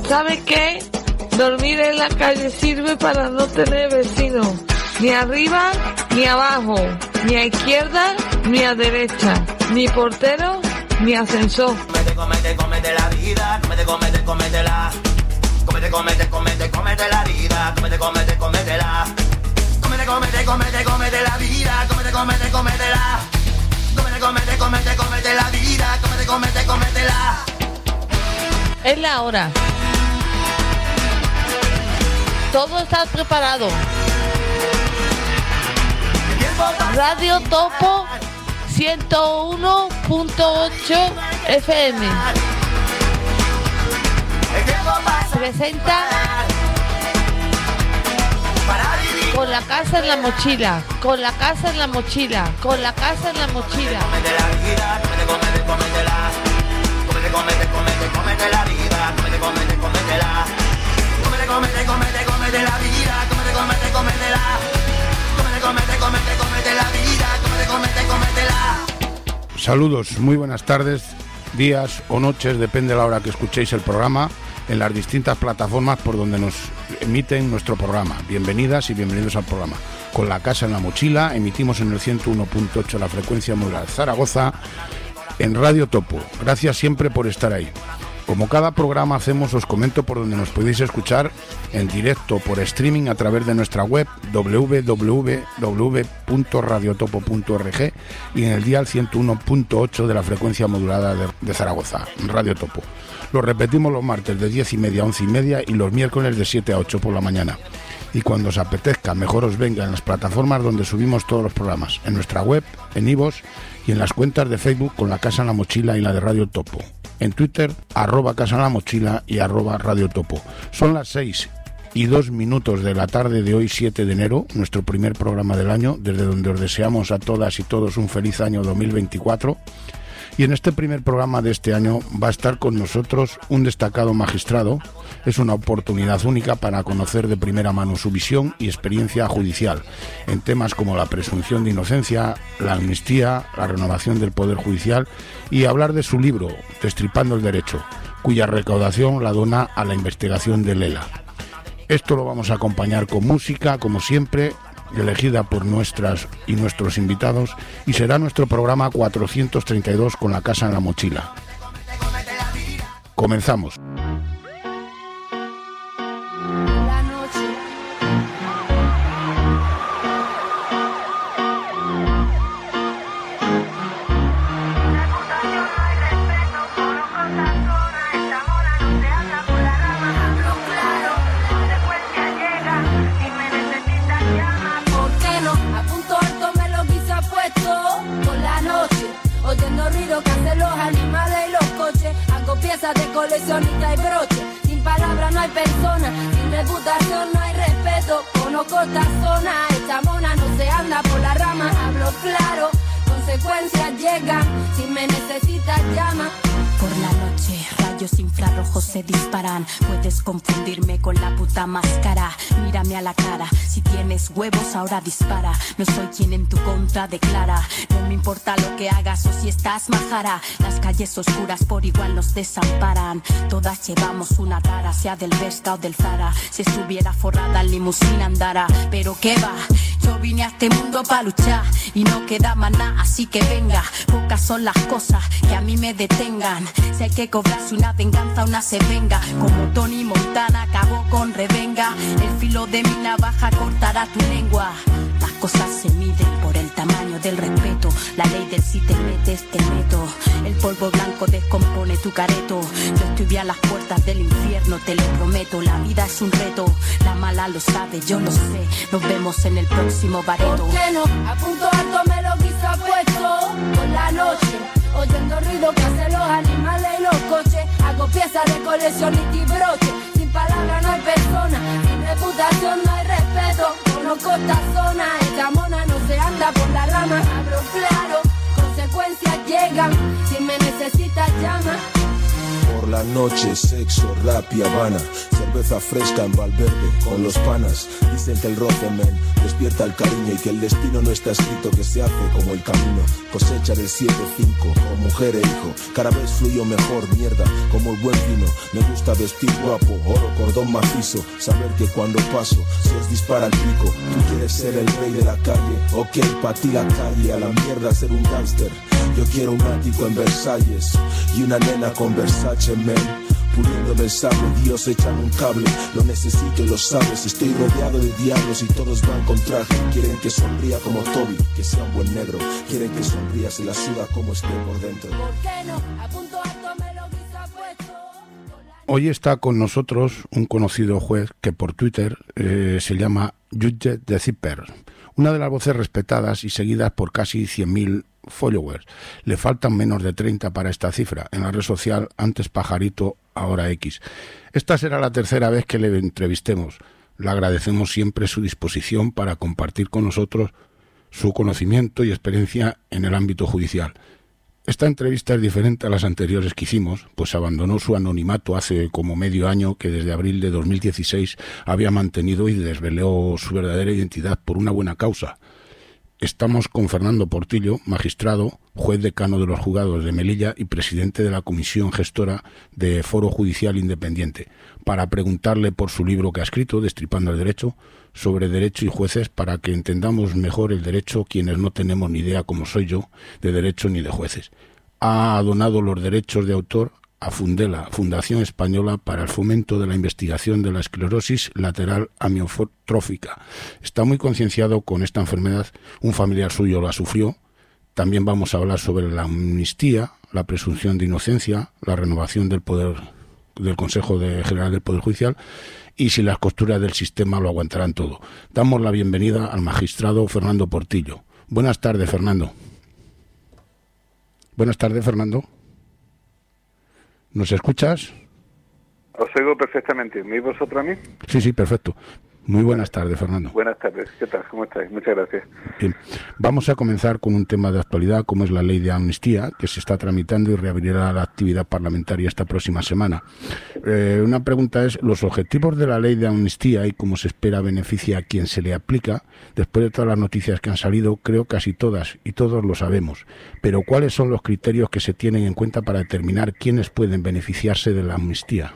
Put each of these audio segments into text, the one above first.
¿Sabe qué? Dormir en la calle sirve para no tener vecinos, ni arriba ni abajo, ni a izquierda ni a derecha, ni portero ni ascensor. Cómete la vida, cómetela. Cómete la vida, cómetela. Cómete la vida, cómetela. Cómete la vida, cómetela. Es la hora. Todo está preparado. Radio Topo 101.8 FM presenta Con la casa en la mochila, con la casa en la mochila, con la casa en la mochila. Cómete la vida, cómetela. Cómete la vida, cómetela. Cómete la vida, cómete la vida, cómetela. Saludos, muy buenas tardes, días o noches, depende de la hora que escuchéis el programa, en las distintas plataformas por donde nos emiten nuestro programa. Bienvenidas y bienvenidos al programa. Con la casa en la mochila, emitimos en el 101.8 la frecuencia modulada Zaragoza, en Radio Topo. Gracias siempre por estar ahí. Como cada programa hacemos, os comento por donde nos podéis escuchar en directo por streaming a través de nuestra web www.radiotopo.org y en el dial 101.8 de la frecuencia modulada de Zaragoza, Radio Topo. Lo repetimos los martes de 10:30 a 11:30 y los miércoles de 7 a 8 por la mañana. Y cuando os apetezca, mejor os venga en las plataformas donde subimos todos los programas, en nuestra web, en iVoox y en las cuentas de Facebook con la Casa en la Mochila y la de Radio Topo. En Twitter, @Casa en la Mochila y @Radio Topo. Son las 6:02 de la tarde de hoy, 7 de enero, nuestro primer programa del año, desde donde os deseamos a todas y todos un feliz año 2024. Y en este primer programa de este año va a estar con nosotros un destacado magistrado. Es una oportunidad única para conocer de primera mano su visión y experiencia judicial en temas como la presunción de inocencia, la amnistía, la renovación del Poder Judicial y hablar de su libro, Destripando el Derecho, cuya recaudación la dona a la investigación del ELA. Esto lo vamos a acompañar con música, como siempre, elegida por nuestras y nuestros invitados, y será nuestro programa 432 con la casa en la mochila. Comenzamos. De coleccionista y broche, sin palabras no hay persona, sin reputación no hay respeto. Conozco esta zona, esta mona no se anda por la rama. Hablo claro, consecuencias llegan, si me necesitas llama. Por la noche, rayos infrarrojos se disparan. Puedes confundirme con la puta máscara. Mírame a la cara, si tienes huevos ahora dispara. No soy quien en tu contra declara. No me importa lo que hagas o si estás majara. Las calles oscuras por igual nos desamparan. Todas llevamos una tara, sea del Vesca o del Zara. Si estuviera forrada en limusina andara. Pero qué va, yo vine a este mundo pa' luchar y no queda más nada, así que venga. Pocas son las cosas que a mí me detengan. Si hay que cobrarse una venganza, una se venga. Como Tony Montana acabó con Revenga. El filo de mi navaja cortará tu lengua. Las cosas se miden por el tamaño del respeto. La ley del si te metes, te meto. El polvo blanco descompone tu careto. Yo estoy a las puertas del infierno, te lo prometo. La vida es un reto, la mala lo sabe, yo lo sé. Nos vemos en el próximo bareto. ¿Por qué no? A punto alto me lo quizá puesto. Por la noche, oyendo ruido que hacen los animales y los coches. Hago piezas de coleccionista y broche. Sin palabras no hay persona, sin reputación no hay respeto. Conozco esta zona, esta mona no se anda por la rama. Hablo claro, consecuencias llegan, si me necesitas llama. Por la noche, sexo, rap y Habana, cerveza fresca en Valverde con los panas. Dicen que el Rotheman despierta el cariño y que el destino no está escrito, que se hace como el camino. Cosecha del 7-5, con mujer e hijo, cada vez fluyo mejor, mierda, como el buen vino. Me gusta vestir guapo, oro, cordón macizo, saber que cuando paso se os dispara el pico. Tú quieres ser el rey de la calle, ok, pa' ti la calle, a la mierda ser un gángster. Yo quiero un ático en Versalles y una nena con Versace, man. Puliéndome el sable, Dios echan un cable. Lo necesito y lo sabes, estoy rodeado de diablos y todos van con traje. Quieren que sonría como Toby, que sea un buen negro. Quieren que sonría, se la suda como esté por dentro. ¿Por qué no? A punto alto me lo quise puesto. Hoy está con nosotros un conocido juez que por Twitter se llama Judge de Zipper, una de las voces respetadas y seguidas por casi 100.000 followers. Le faltan menos de 30 para esta cifra en la red social, antes Pajarito, ahora X. Esta será la tercera vez que le entrevistemos. Le agradecemos siempre su disposición para compartir con nosotros su conocimiento y experiencia en el ámbito judicial. Esta entrevista es diferente a las anteriores que hicimos, pues abandonó su anonimato hace como medio año, que desde abril de 2016 había mantenido, y desveló su verdadera identidad por una buena causa. Estamos con Fernando Portillo, magistrado, juez decano de los juzgados de Melilla y presidente de la comisión gestora de Foro Judicial Independiente, para preguntarle por su libro que ha escrito, Destripando el Derecho, sobre derecho y jueces, para que entendamos mejor el derecho quienes no tenemos ni idea, como soy yo, de derecho ni de jueces. Ha donado los derechos de autor a Fundela, Fundación Española para el Fomento de la Investigación de la Esclerosis Lateral Amiotrófica. Está muy concienciado con esta enfermedad, un familiar suyo la sufrió. También vamos a hablar sobre la amnistía, la presunción de inocencia, la renovación del poder del Consejo General del Poder Judicial y si las costuras del sistema lo aguantarán todo. Damos la bienvenida al magistrado Fernando Portillo. Buenas tardes, Fernando. Buenas tardes, Fernando. ¿Nos escuchas? Os oigo perfectamente. ¿Me oís vosotros a mí? Sí, perfecto. Muy buenas tardes, Fernando. Buenas tardes. ¿Qué tal? ¿Cómo estáis? Muchas gracias. Bien. Vamos a comenzar con un tema de actualidad, como es la ley de amnistía, que se está tramitando y reabrirá la actividad parlamentaria esta próxima semana. Una pregunta es, los objetivos de la ley de amnistía y cómo se espera beneficia a quien se le aplica. Después de todas las noticias que han salido, creo casi todas y todos lo sabemos. Pero ¿cuáles son los criterios que se tienen en cuenta para determinar quiénes pueden beneficiarse de la amnistía?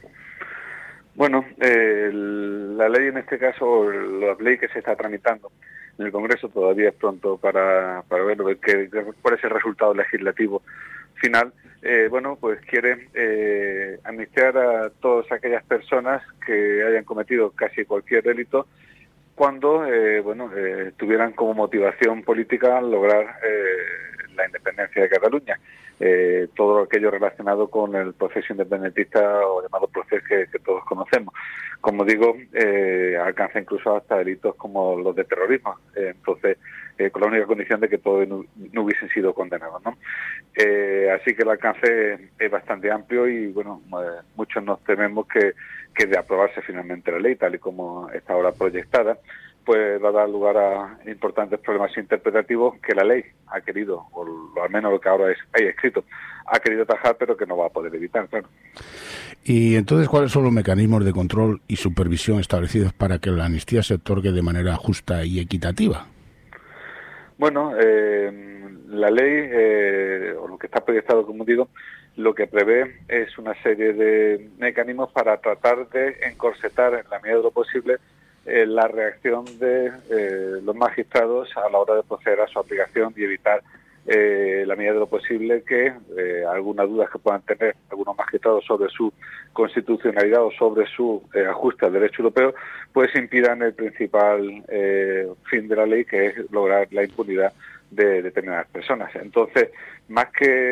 Bueno, la ley en este caso, la ley que se está tramitando en el Congreso, todavía es pronto para ver cuál es el resultado legislativo final. Pues quiere amnistiar a todas aquellas personas que hayan cometido casi cualquier delito cuando tuvieran como motivación política lograr la independencia de Cataluña. Todo aquello relacionado con el proceso independentista o llamado proceso que todos conocemos. Como digo, alcanza incluso hasta delitos como los de terrorismo, con la única condición de que todos no hubiesen sido condenados, ¿no? Así que el alcance es bastante amplio y, muchos nos tememos que de aprobarse finalmente la ley, tal y como está ahora proyectada, pues va a dar lugar a importantes problemas interpretativos que la ley ha querido, o al menos lo que ahora hay escrito, ha querido atajar, pero que no va a poder evitar, claro. Y entonces, ¿cuáles son los mecanismos de control y supervisión establecidos para que la amnistía se otorgue de manera justa y equitativa? Bueno, la ley, o lo que está proyectado, como digo, lo que prevé es una serie de mecanismos para tratar de encorsetar en la medida de lo posible la reacción de los magistrados a la hora de proceder a su aplicación y evitar la medida de lo posible que algunas dudas que puedan tener algunos magistrados sobre su constitucionalidad o sobre su ajuste al derecho europeo, pues impidan el principal fin de la ley, que es lograr la impunidad de determinadas personas. Entonces, más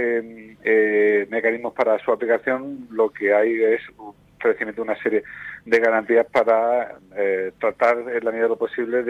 que mecanismos para su aplicación, lo que hay es ofrecimiento de una serie de garantías para tratar en la medida de lo posible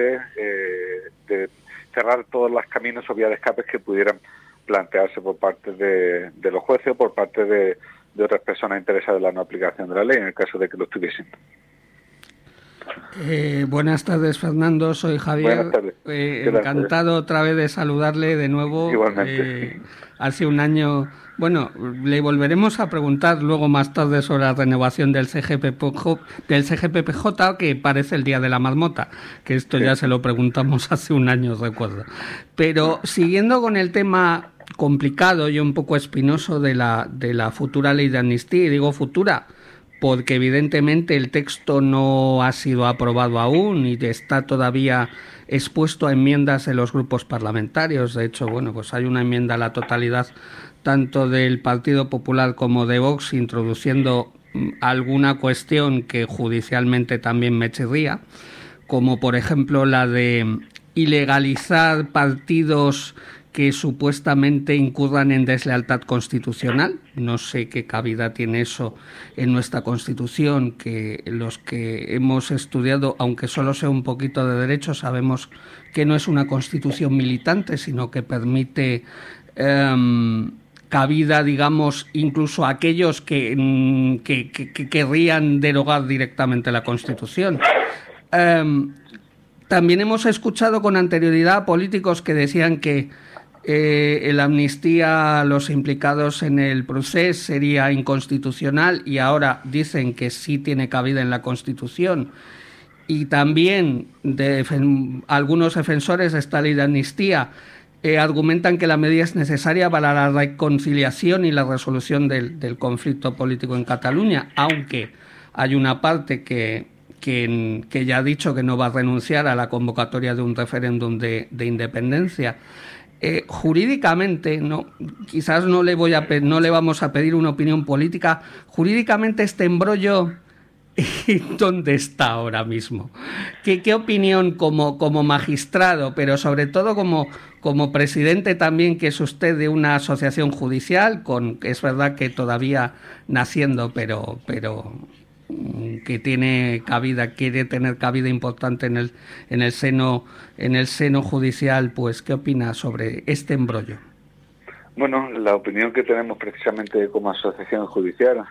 de cerrar todos los caminos o vías de escape que pudieran plantearse por parte de los jueces o por parte de otras personas interesadas en la no aplicación de la ley, en el caso de que lo estuviesen. Buenas tardes, Fernando. Soy Javier. Buenas tardes. Encantado otra vez de saludarle de nuevo. Igualmente. Hace un año... Bueno, le volveremos a preguntar luego más tarde sobre la renovación del CGPPJ, que parece el día de la marmota, que esto ya se lo preguntamos hace un año, recuerdo. Pero siguiendo con el tema complicado y un poco espinoso de la futura ley de amnistía, y digo futura porque evidentemente el texto no ha sido aprobado aún y está todavía expuesto a enmiendas en los grupos parlamentarios. De hecho, bueno, pues hay una enmienda a la totalidad tanto del Partido Popular como de Vox, introduciendo alguna cuestión que judicialmente también me chirría, como por ejemplo la de ilegalizar partidos que supuestamente incurran en deslealtad constitucional. No sé qué cabida tiene eso en nuestra Constitución, que los que hemos estudiado, aunque solo sea un poquito de derecho, sabemos que no es una Constitución militante, sino que permite cabida, digamos, incluso a aquellos que querrían derogar directamente la Constitución. También hemos escuchado con anterioridad a políticos que decían que la amnistía a los implicados en el proceso sería inconstitucional, y ahora dicen que sí tiene cabida en la Constitución. Y también algunos defensores de esta ley de amnistía argumentan que la medida es necesaria para la reconciliación y la resolución del conflicto político en Cataluña, aunque hay una parte que ya ha dicho que no va a renunciar a la convocatoria de un referéndum de independencia. Jurídicamente, quizás no le vamos a pedir una opinión política. Jurídicamente, este embrollo, ¿dónde está ahora mismo? ¿Qué opinión como magistrado, pero sobre todo como presidente también, que es usted de una asociación judicial, es verdad que todavía naciendo, pero que tiene cabida, quiere tener cabida importante en el seno judicial, pues ¿qué opina sobre este embrollo? Bueno, la opinión que tenemos precisamente como asociación judicial,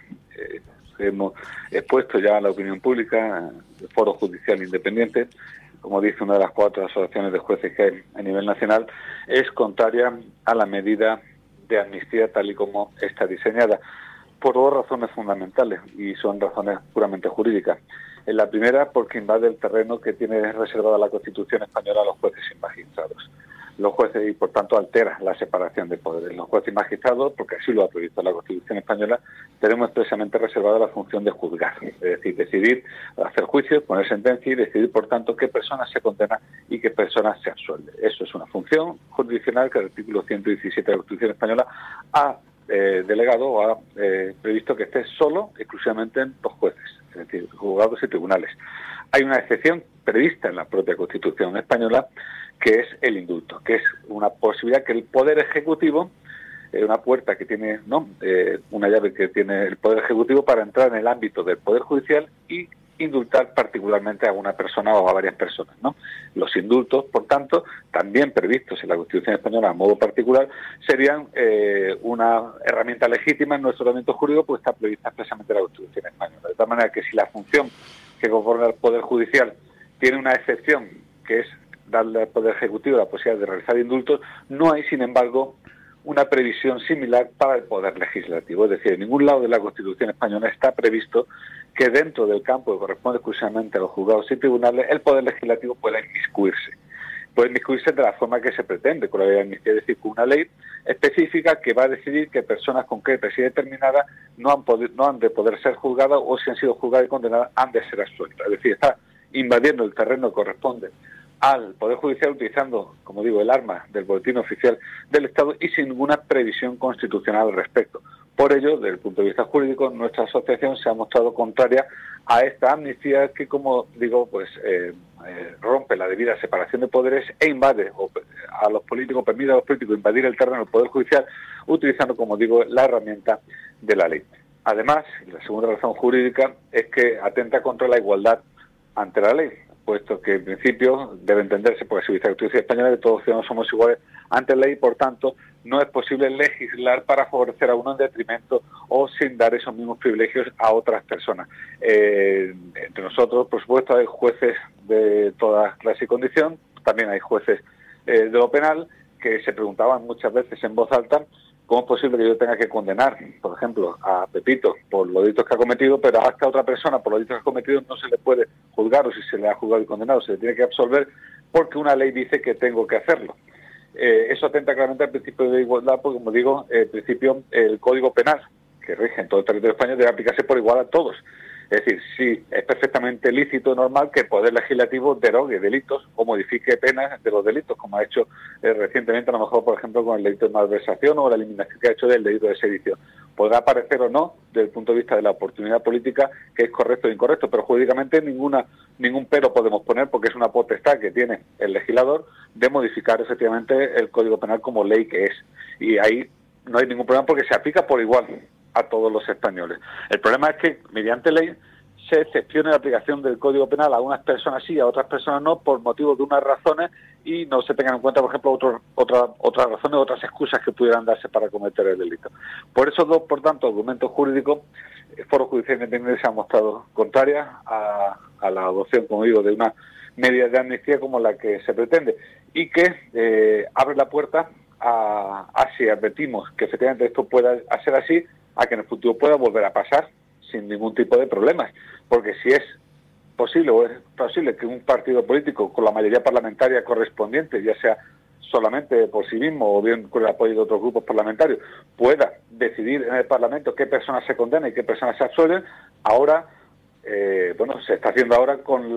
hemos expuesto ya a la opinión pública, el Foro Judicial Independiente, como dice una de las 4 asociaciones de jueces que hay a nivel nacional, es contraria a la medida de amnistía tal y como está diseñada, por 2 razones fundamentales, y son razones puramente jurídicas. En la primera, porque invade el terreno que tiene reservada la Constitución española a los jueces y magistrados. Los jueces, y por tanto altera la separación de poderes. Los jueces y magistrados, porque así lo ha previsto la Constitución española, tenemos expresamente reservada la función de juzgar, es decir, decidir, hacer juicios, poner sentencia y decidir, por tanto, qué personas se condenan y qué personas se absuelven. Eso es una función jurisdiccional que el artículo 117 de la Constitución española ha delegado o ha previsto que esté solo, exclusivamente en los jueces, es decir, juzgados y tribunales. Hay una excepción prevista en la propia Constitución española, que es el indulto, que es una posibilidad que el Poder Ejecutivo, una puerta que tiene, una llave que tiene el Poder Ejecutivo para entrar en el ámbito del Poder Judicial y indultar particularmente a una persona o a varias personas, ¿no? Los indultos, por tanto, también previstos en la Constitución española a modo particular, serían una herramienta legítima en nuestro ordenamiento jurídico, pues está prevista expresamente en la Constitución española. De tal manera que si la función que conforma el Poder Judicial tiene una excepción, que es darle al Poder Ejecutivo la posibilidad de realizar indultos, no hay, sin embargo, una previsión similar para el Poder Legislativo. Es decir, en ningún lado de la Constitución española está previsto que dentro del campo que corresponde exclusivamente a los juzgados y tribunales, el Poder Legislativo pueda inmiscuirse. Puede inmiscuirse de la forma que se pretende con la ley de amnistía, es decir, con una ley específica que va a decidir que personas concretas y determinadas no han de poder ser juzgadas, o si han sido juzgadas y condenadas han de ser absueltas. Es decir, está invadiendo el terreno que corresponde al Poder Judicial, utilizando, como digo, el arma del Boletín Oficial del Estado y sin ninguna previsión constitucional al respecto. Por ello, desde el punto de vista jurídico, nuestra asociación se ha mostrado contraria a esta amnistía que, como digo, pues rompe la debida separación de poderes e invade a los políticos, permite a los políticos invadir el terreno del Poder Judicial, utilizando, como digo, la herramienta de la ley. Además, la segunda razón jurídica es que atenta contra la igualdad ante la ley, puesto que en principio debe entenderse por la Constitución española que todos los ciudadanos somos iguales ante la ley, por tanto, no es posible legislar para favorecer a uno en detrimento o sin dar esos mismos privilegios a otras personas. Entre nosotros, por supuesto, hay jueces de toda clase y condición, también hay jueces de lo penal que se preguntaban muchas veces en voz alta cómo es posible que yo tenga que condenar, por ejemplo, a Pepito por los delitos que ha cometido, pero a esta otra persona por los delitos que ha cometido no se le puede juzgar, o si se le ha juzgado y condenado se le tiene que absolver porque una ley dice que tengo que hacerlo. Eso atenta claramente al principio de igualdad, porque, como digo, el Código Penal, que rige en todo el territorio de España, debe aplicarse por igual a todos. Es decir, sí, es perfectamente lícito y normal que el Poder Legislativo derogue delitos o modifique penas de los delitos, como ha hecho recientemente, a lo mejor, por ejemplo, con el delito de malversación o la eliminación que ha hecho del delito de sedición. Podrá parecer o no, desde el punto de vista de la oportunidad política, que es correcto o incorrecto, pero jurídicamente ningún pero podemos poner, porque es una potestad que tiene el legislador de modificar efectivamente el Código Penal como ley que es. Y ahí no hay ningún problema porque se aplica por igual a todos los españoles. El problema es que, mediante ley, se excepcione la aplicación del Código Penal a unas personas sí, a otras personas no, por motivos de unas razones, y no se tengan en cuenta, por ejemplo, otras razones, otras excusas que pudieran darse para cometer el delito. Por esos dos, por tanto, argumentos jurídicos, el Foro Judicial Independiente se ha mostrado contraria a la adopción, como digo, de una medida de amnistía como la que se pretende, y que abre la puerta a si advertimos que efectivamente esto pueda ser así, a que en el futuro pueda volver a pasar sin ningún tipo de problemas, porque si es posible o es posible que un partido político con la mayoría parlamentaria correspondiente, ya sea solamente por sí mismo o bien con el apoyo de otros grupos parlamentarios, pueda decidir en el Parlamento qué personas se condenan y qué personas se absuelven, ahora se está haciendo ahora con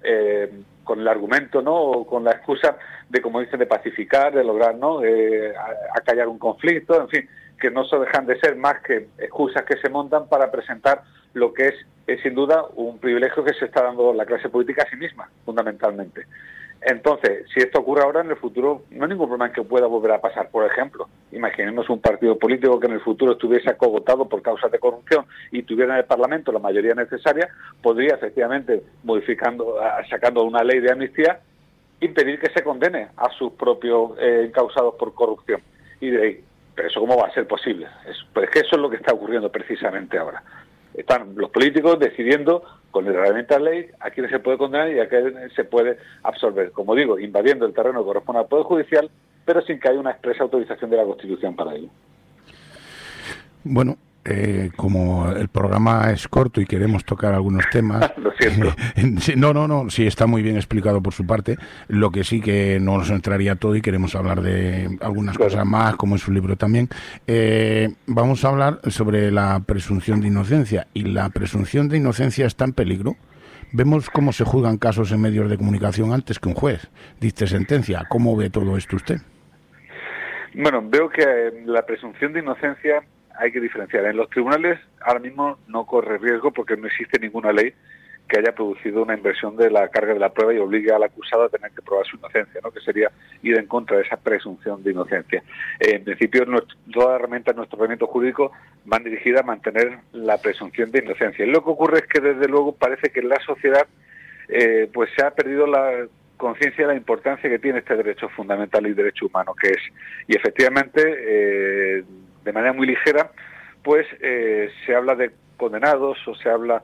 el argumento, ¿no?, o con la excusa de, como dicen, de pacificar, de lograr, ¿no?, acallar un conflicto, en fin, que no se dejan de ser más que excusas que se montan para presentar lo que es sin duda un privilegio que se está dando la clase política a sí misma, fundamentalmente. Entonces, si esto ocurre ahora, en el futuro no hay ningún problema en que pueda volver a pasar. Por ejemplo, imaginemos un partido político que en el futuro estuviese acogotado por causas de corrupción y tuviera en el Parlamento la mayoría necesaria, podría efectivamente, sacando una ley de amnistía, impedir que se condene a sus propios encausados por corrupción. Y de ahí, pero eso ¿cómo va a ser posible? Pues es que eso es lo que está ocurriendo precisamente ahora. Están los políticos decidiendo con la herramienta de ley a quién se puede condenar y a quién se puede absolver. Como digo, invadiendo el terreno que corresponde al Poder Judicial, pero sin que haya una expresa autorización de la Constitución para ello. Bueno, como el programa es corto y queremos tocar algunos temas... Lo siento. No, sí está muy bien explicado por su parte. Lo que sí que no nos entraría todo y queremos hablar de algunas cosas más, como en su libro también. Vamos a hablar sobre la presunción de inocencia. ¿Y la presunción de inocencia está en peligro? Vemos cómo se juzgan casos en medios de comunicación antes que un juez dicte sentencia. ¿Cómo ve todo esto usted? Bueno, veo que la presunción de inocencia hay que diferenciar. En los tribunales ahora mismo no corre riesgo porque no existe ninguna ley que haya producido una inversión de la carga de la prueba y obligue al acusado a tener que probar su inocencia, ¿no?, que sería ir en contra de esa presunción de inocencia. En principio, todas las herramientas de nuestro ordenamiento jurídico van dirigidas a mantener la presunción de inocencia. Y lo que ocurre es que, desde luego, parece que en la sociedad pues se ha perdido la conciencia de la importancia que tiene este derecho fundamental y derecho humano que es. Y efectivamente, de manera muy ligera, pues se habla de condenados o se habla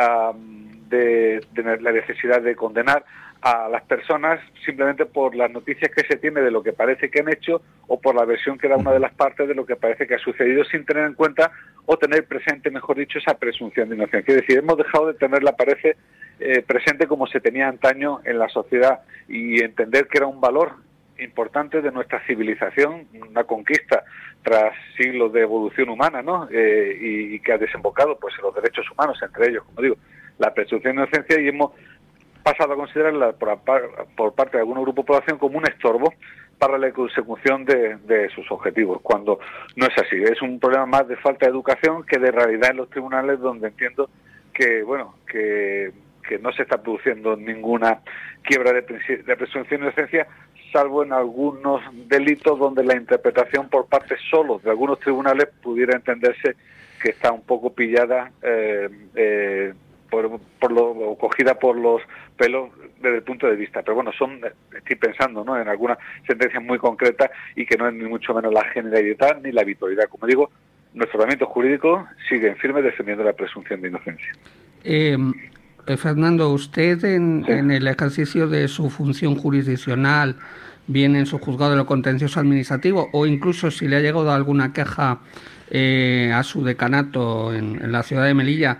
de la necesidad de condenar a las personas simplemente por las noticias que se tiene de lo que parece que han hecho o por la versión que da una de las partes de lo que parece que ha sucedido, sin tener en cuenta o tener presente, mejor dicho, esa presunción de inocencia. Es decir, hemos dejado de tenerla, parece, presente como se tenía antaño en la sociedad y entender que era un valor importante de nuestra civilización, una conquista tras siglos de evolución humana, ¿no? Y que ha desembocado pues en los derechos humanos, entre ellos, como digo, la presunción de inocencia, y hemos pasado a considerarla por parte de algún grupo de población como un estorbo para la consecución de sus objetivos, cuando no es así. Es un problema más de falta de educación que de realidad en los tribunales, donde entiendo que, bueno, que no se está produciendo ninguna quiebra de presunción de inocencia, salvo en algunos delitos donde la interpretación por parte solo de algunos tribunales pudiera entenderse que está un poco pillada o cogida por los pelos desde el punto de vista. Pero bueno, estoy pensando, ¿no?, en algunas sentencias muy concretas y que no es ni mucho menos la generalidad ni la habitualidad. Como digo, nuestro ordenamiento jurídico sigue en firme defendiendo la presunción de inocencia. Fernando, usted en el ejercicio de su función jurisdiccional, bien en su juzgado de lo contencioso administrativo, o incluso si le ha llegado alguna queja a su decanato en la ciudad de Melilla,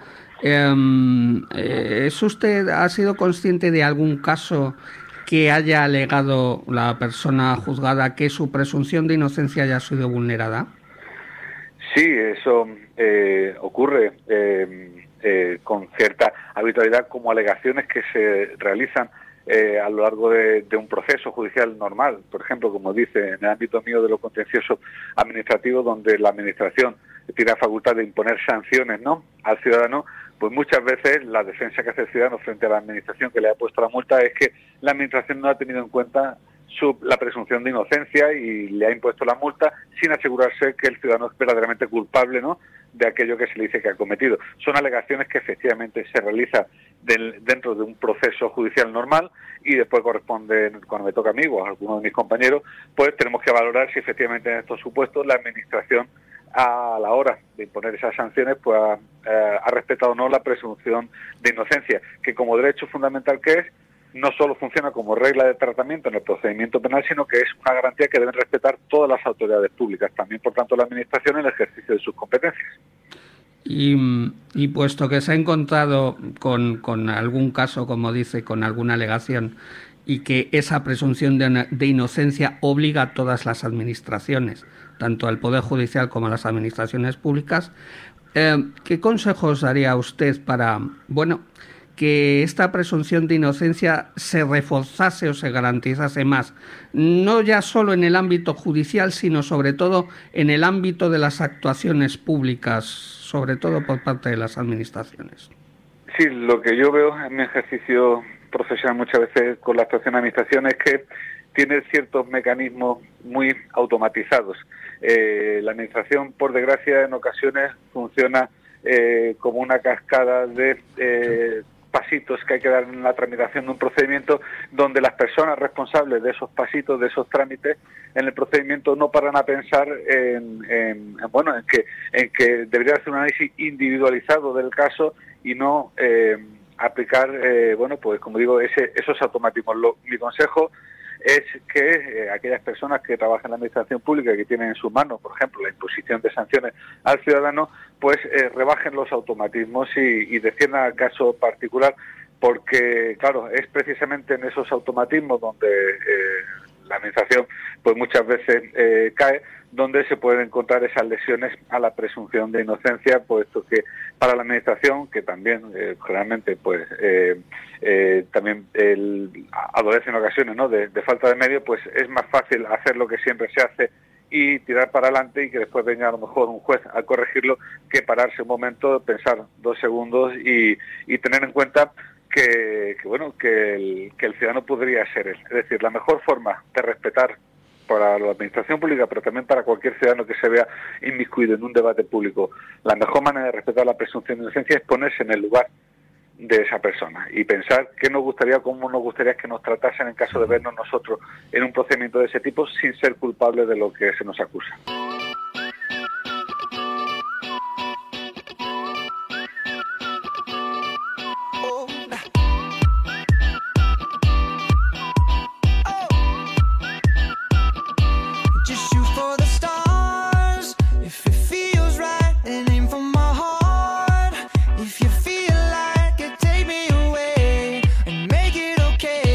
¿ha sido consciente de algún caso que haya alegado la persona juzgada que su presunción de inocencia haya sido vulnerada? Sí, eso ocurre con cierta habitualidad, como alegaciones que se realizan a lo largo de un proceso judicial normal. Por ejemplo, como dice, en el ámbito mío de lo contencioso administrativo, donde la Administración tiene la facultad de imponer sanciones, ¿no?, al ciudadano, pues muchas veces la defensa que hace el ciudadano frente a la Administración que le ha puesto la multa es que la Administración no ha tenido en cuenta la presunción de inocencia y le ha impuesto la multa sin asegurarse que el ciudadano es verdaderamente culpable, ¿no?, de aquello que se le dice que ha cometido. Son alegaciones que efectivamente se realizan dentro de un proceso judicial normal y después corresponde, cuando me toca a mí o a alguno de mis compañeros, pues tenemos que valorar si efectivamente en estos supuestos la Administración, a la hora de imponer esas sanciones, pues ha respetado o no la presunción de inocencia, que como derecho fundamental que es, no solo funciona como regla de tratamiento en el procedimiento penal, sino que es una garantía que deben respetar todas las autoridades públicas, también por tanto la Administración, en el ejercicio de sus competencias. Y puesto que se ha encontrado con algún caso, como dice, con alguna alegación, y que esa presunción de inocencia obliga a todas las administraciones, tanto al Poder Judicial como a las administraciones públicas, ¿qué consejos daría usted para, que esta presunción de inocencia se reforzase o se garantizase más, no ya solo en el ámbito judicial, sino sobre todo en el ámbito de las actuaciones públicas, sobre todo por parte de las administraciones? Sí, lo que yo veo en mi ejercicio profesional muchas veces con la actuación de administración es que tiene ciertos mecanismos muy automatizados. La administración, por desgracia, en ocasiones funciona como una cascada de pasitos que hay que dar en la tramitación de un procedimiento, donde las personas responsables de esos pasitos, de esos trámites en el procedimiento, no paran a pensar en que debería hacer un análisis individualizado del caso y no aplicar, pues como digo, esos automatismos. Mi consejo es que aquellas personas que trabajan en la administración pública y que tienen en sus manos, por ejemplo, la imposición de sanciones al ciudadano, pues rebajen los automatismos y defiendan al caso particular, porque, claro, es precisamente en esos automatismos donde la administración pues muchas veces cae, donde se pueden encontrar esas lesiones a la presunción de inocencia, puesto que para la administración, que también generalmente pues también adolece en ocasiones, ¿no?, de falta de medios, pues es más fácil hacer lo que siempre se hace y tirar para adelante y que después venga a lo mejor un juez a corregirlo, que pararse un momento, pensar 2 segundos y tener en cuenta que el ciudadano podría ser él. Es decir, la mejor forma de respetar para la administración pública, pero también para cualquier ciudadano que se vea inmiscuido en un debate público, la mejor manera de respetar la presunción de inocencia es ponerse en el lugar de esa persona y pensar qué nos gustaría, cómo nos gustaría que nos tratasen en caso de vernos nosotros en un procedimiento de ese tipo sin ser culpables de lo que se nos acusa.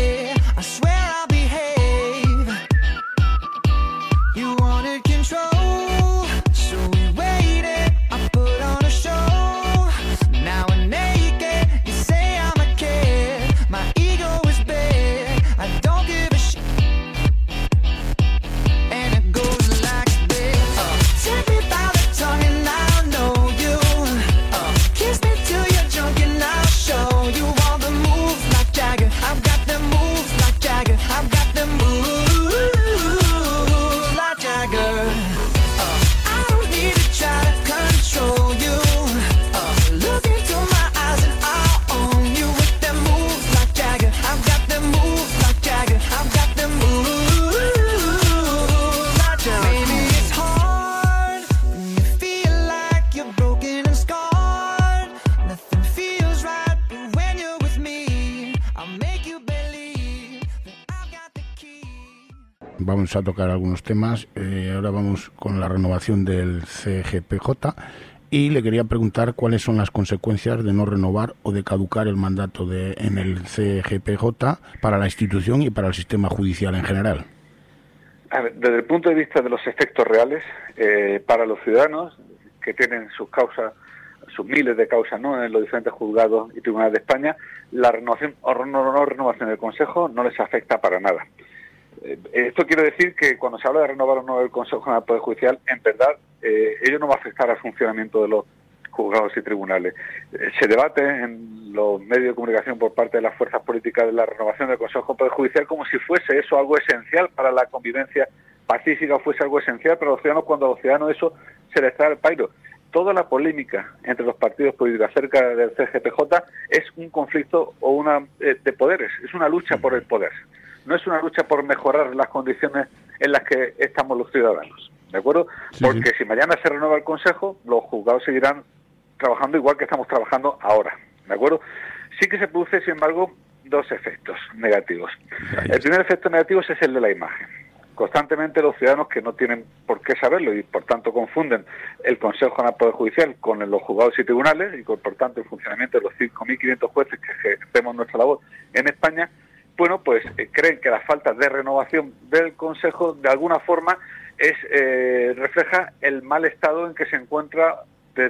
Control vamos a tocar algunos temas. Ahora vamos con la renovación del CGPJ y le quería preguntar cuáles son las consecuencias de no renovar o de caducar el mandato en el CGPJ para la institución y para el sistema judicial en general. A ver, desde el punto de vista de los efectos reales, para los ciudadanos que tienen sus causas, sus miles de causas, ¿no?, en los diferentes juzgados y tribunales de España, la renovación o no renovación del Consejo no les afecta para nada. Esto quiere decir que cuando se habla de renovar o no el Consejo General del Poder Judicial, en verdad, ello no va a afectar al funcionamiento de los juzgados y tribunales. Se debate en los medios de comunicación por parte de las fuerzas políticas de la renovación del Consejo del Poder Judicial como si fuese eso algo esencial para la convivencia pacífica, fuese algo esencial para los ciudadanos, cuando a los ciudadanos eso se les trae al pairo. Toda la polémica entre los partidos políticos acerca del CGPJ es un conflicto o una de poderes, es una lucha por el poder. No es una lucha por mejorar las condiciones en las que estamos los ciudadanos, ¿de acuerdo? Sí, porque sí. si mañana se renueva el Consejo, los juzgados seguirán trabajando igual que estamos trabajando ahora, ¿de acuerdo? Sí que se produce, sin embargo, dos efectos negativos. El primer efecto negativo es el de la imagen. Constantemente los ciudadanos que no tienen por qué saberlo y por tanto confunden el Consejo General del Poder Judicial con los juzgados y tribunales y por tanto el funcionamiento de los 5.500 jueces que ejercemos nuestra labor en España, bueno, pues creen que la falta de renovación del Consejo de alguna forma refleja el mal estado en que se encuentra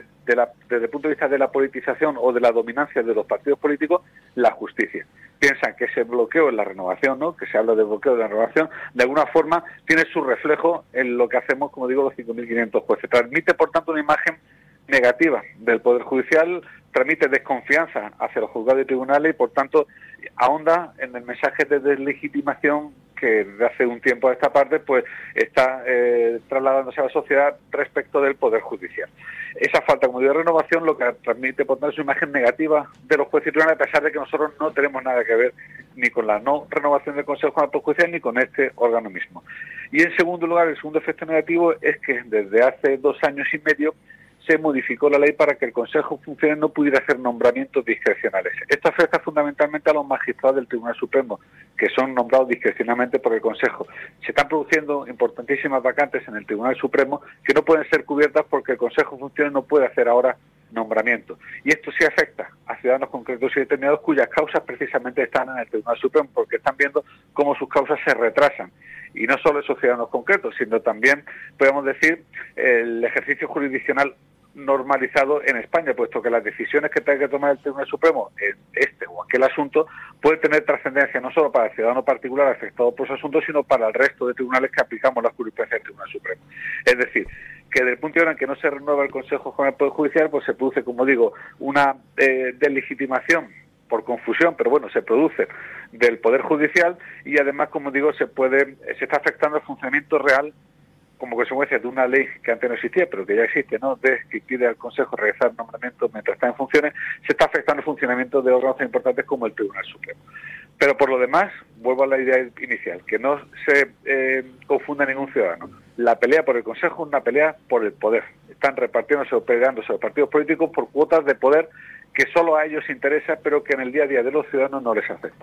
desde el punto de vista de la politización o de la dominancia de los partidos políticos, la justicia. Piensan que ese bloqueo en la renovación, ¿no?, que se habla de bloqueo de la renovación, de alguna forma tiene su reflejo en lo que hacemos, como digo, los 5.500 jueces. Transmite, por tanto, una imagen negativa del Poder Judicial, transmite desconfianza hacia los juzgados y tribunales y, por tanto, ahonda en el mensaje de deslegitimación que desde hace un tiempo a esta parte pues está trasladándose a la sociedad respecto del Poder Judicial. Esa falta, como digo, de renovación lo que transmite, por tanto, es una imagen negativa de los jueces y tribunales, a pesar de que nosotros no tenemos nada que ver ni con la no renovación del Consejo General del Poder Judicial ni con este órgano mismo. Y en segundo lugar, el segundo efecto negativo es que desde hace 2 años y medio se modificó la ley para que el Consejo Funcione no pudiera hacer nombramientos discrecionales. Esto afecta fundamentalmente a los magistrados del Tribunal Supremo, que son nombrados discrecionalmente por el Consejo. Se están produciendo importantísimas vacantes en el Tribunal Supremo que no pueden ser cubiertas porque el Consejo Funcione no puede hacer ahora nombramientos. Y esto sí afecta a ciudadanos concretos y determinados cuyas causas precisamente están en el Tribunal Supremo, porque están viendo cómo sus causas se retrasan. Y no solo esos ciudadanos concretos, sino también, podemos decir, el ejercicio jurisdiccional normalizado en España, puesto que las decisiones que tenga que tomar el Tribunal Supremo en este o aquel asunto pueden tener trascendencia no solo para el ciudadano particular afectado por ese asunto, sino para el resto de tribunales que aplicamos la jurisprudencia del Tribunal Supremo. Es decir, que desde el punto de vista en que no se renueva el Consejo General del Poder Judicial, pues se produce, como digo, una deslegitimación por confusión, pero bueno, se produce del Poder Judicial y además, como digo, se está afectando el funcionamiento real como consecuencia de una ley que antes no existía, pero que ya existe, ¿no?, que impide al Consejo realizar nombramientos mientras está en funciones, se está afectando el funcionamiento de órganos tan importantes como el Tribunal Supremo. Pero por lo demás, vuelvo a la idea inicial, que no se confunda ningún ciudadano. La pelea por el Consejo es una pelea por el poder. Están repartiéndose o peleándose los partidos políticos por cuotas de poder que solo a ellos interesa, pero que en el día a día de los ciudadanos no les afecta.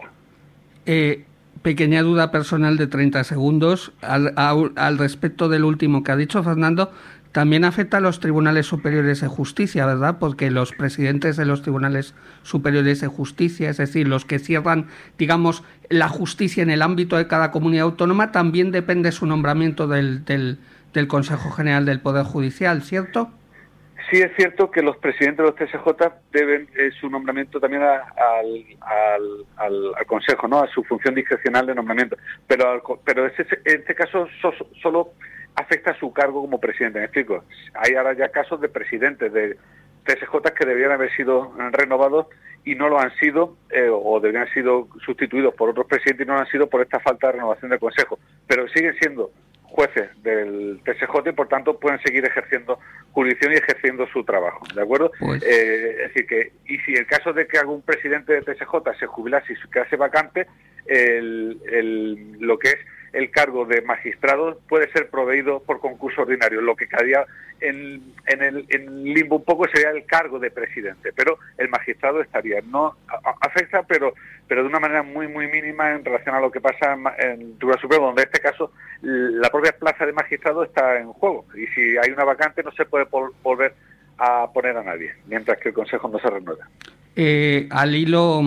Pequeña duda personal de 30 segundos. Al respecto del último que ha dicho Fernando, también afecta a los tribunales superiores de justicia, ¿verdad? Porque los presidentes de los tribunales superiores de justicia, es decir, los que cierran, digamos, la justicia en el ámbito de cada comunidad autónoma, también depende su nombramiento del Consejo General del Poder Judicial, ¿cierto? Sí es cierto que los presidentes de los TSJ deben su nombramiento también al Consejo, ¿no?, a su función discrecional de nombramiento. Pero en este caso solo afecta a su cargo como presidente. ¿Me explico? Hay ahora ya casos de presidentes de TSJ que deberían haber sido renovados y no lo han sido, o deberían haber sido sustituidos por otros presidentes y no lo han sido por esta falta de renovación del Consejo. Pero siguen siendo jueces del TSJ y por tanto pueden seguir ejerciendo jurisdicción y ejerciendo su trabajo, ¿de acuerdo? Pues... es decir que, y si el caso de que algún presidente de TSJ se jubilase y se quedase vacante, lo que es el cargo de magistrado puede ser proveído por concurso ordinario. Lo que quedaría en limbo un poco sería el cargo de presidente, pero el magistrado estaría. No afecta, pero de una manera muy muy mínima en relación a lo que pasa en el Tribunal Supremo, donde en este caso la propia plaza de magistrado está en juego, y si hay una vacante no se puede volver a poner a nadie, mientras que el Consejo no se renueva. Al hilo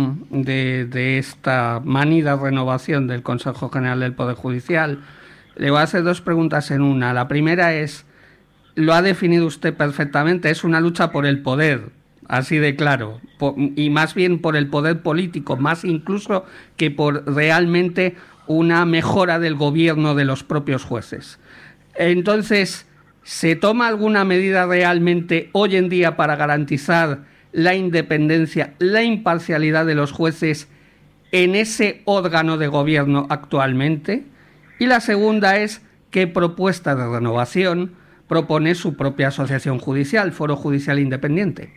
de esta manida renovación del Consejo General del Poder Judicial, le voy a hacer dos preguntas en una. La primera es, lo ha definido usted perfectamente, es una lucha por el poder, así de claro, y más bien por el poder político, más incluso que por realmente una mejora del gobierno de los propios jueces. Entonces, ¿se toma alguna medida realmente hoy en día para garantizar la independencia, la imparcialidad de los jueces en ese órgano de gobierno actualmente? Y la segunda es, ¿qué propuesta de renovación propone su propia asociación judicial, Foro Judicial Independiente?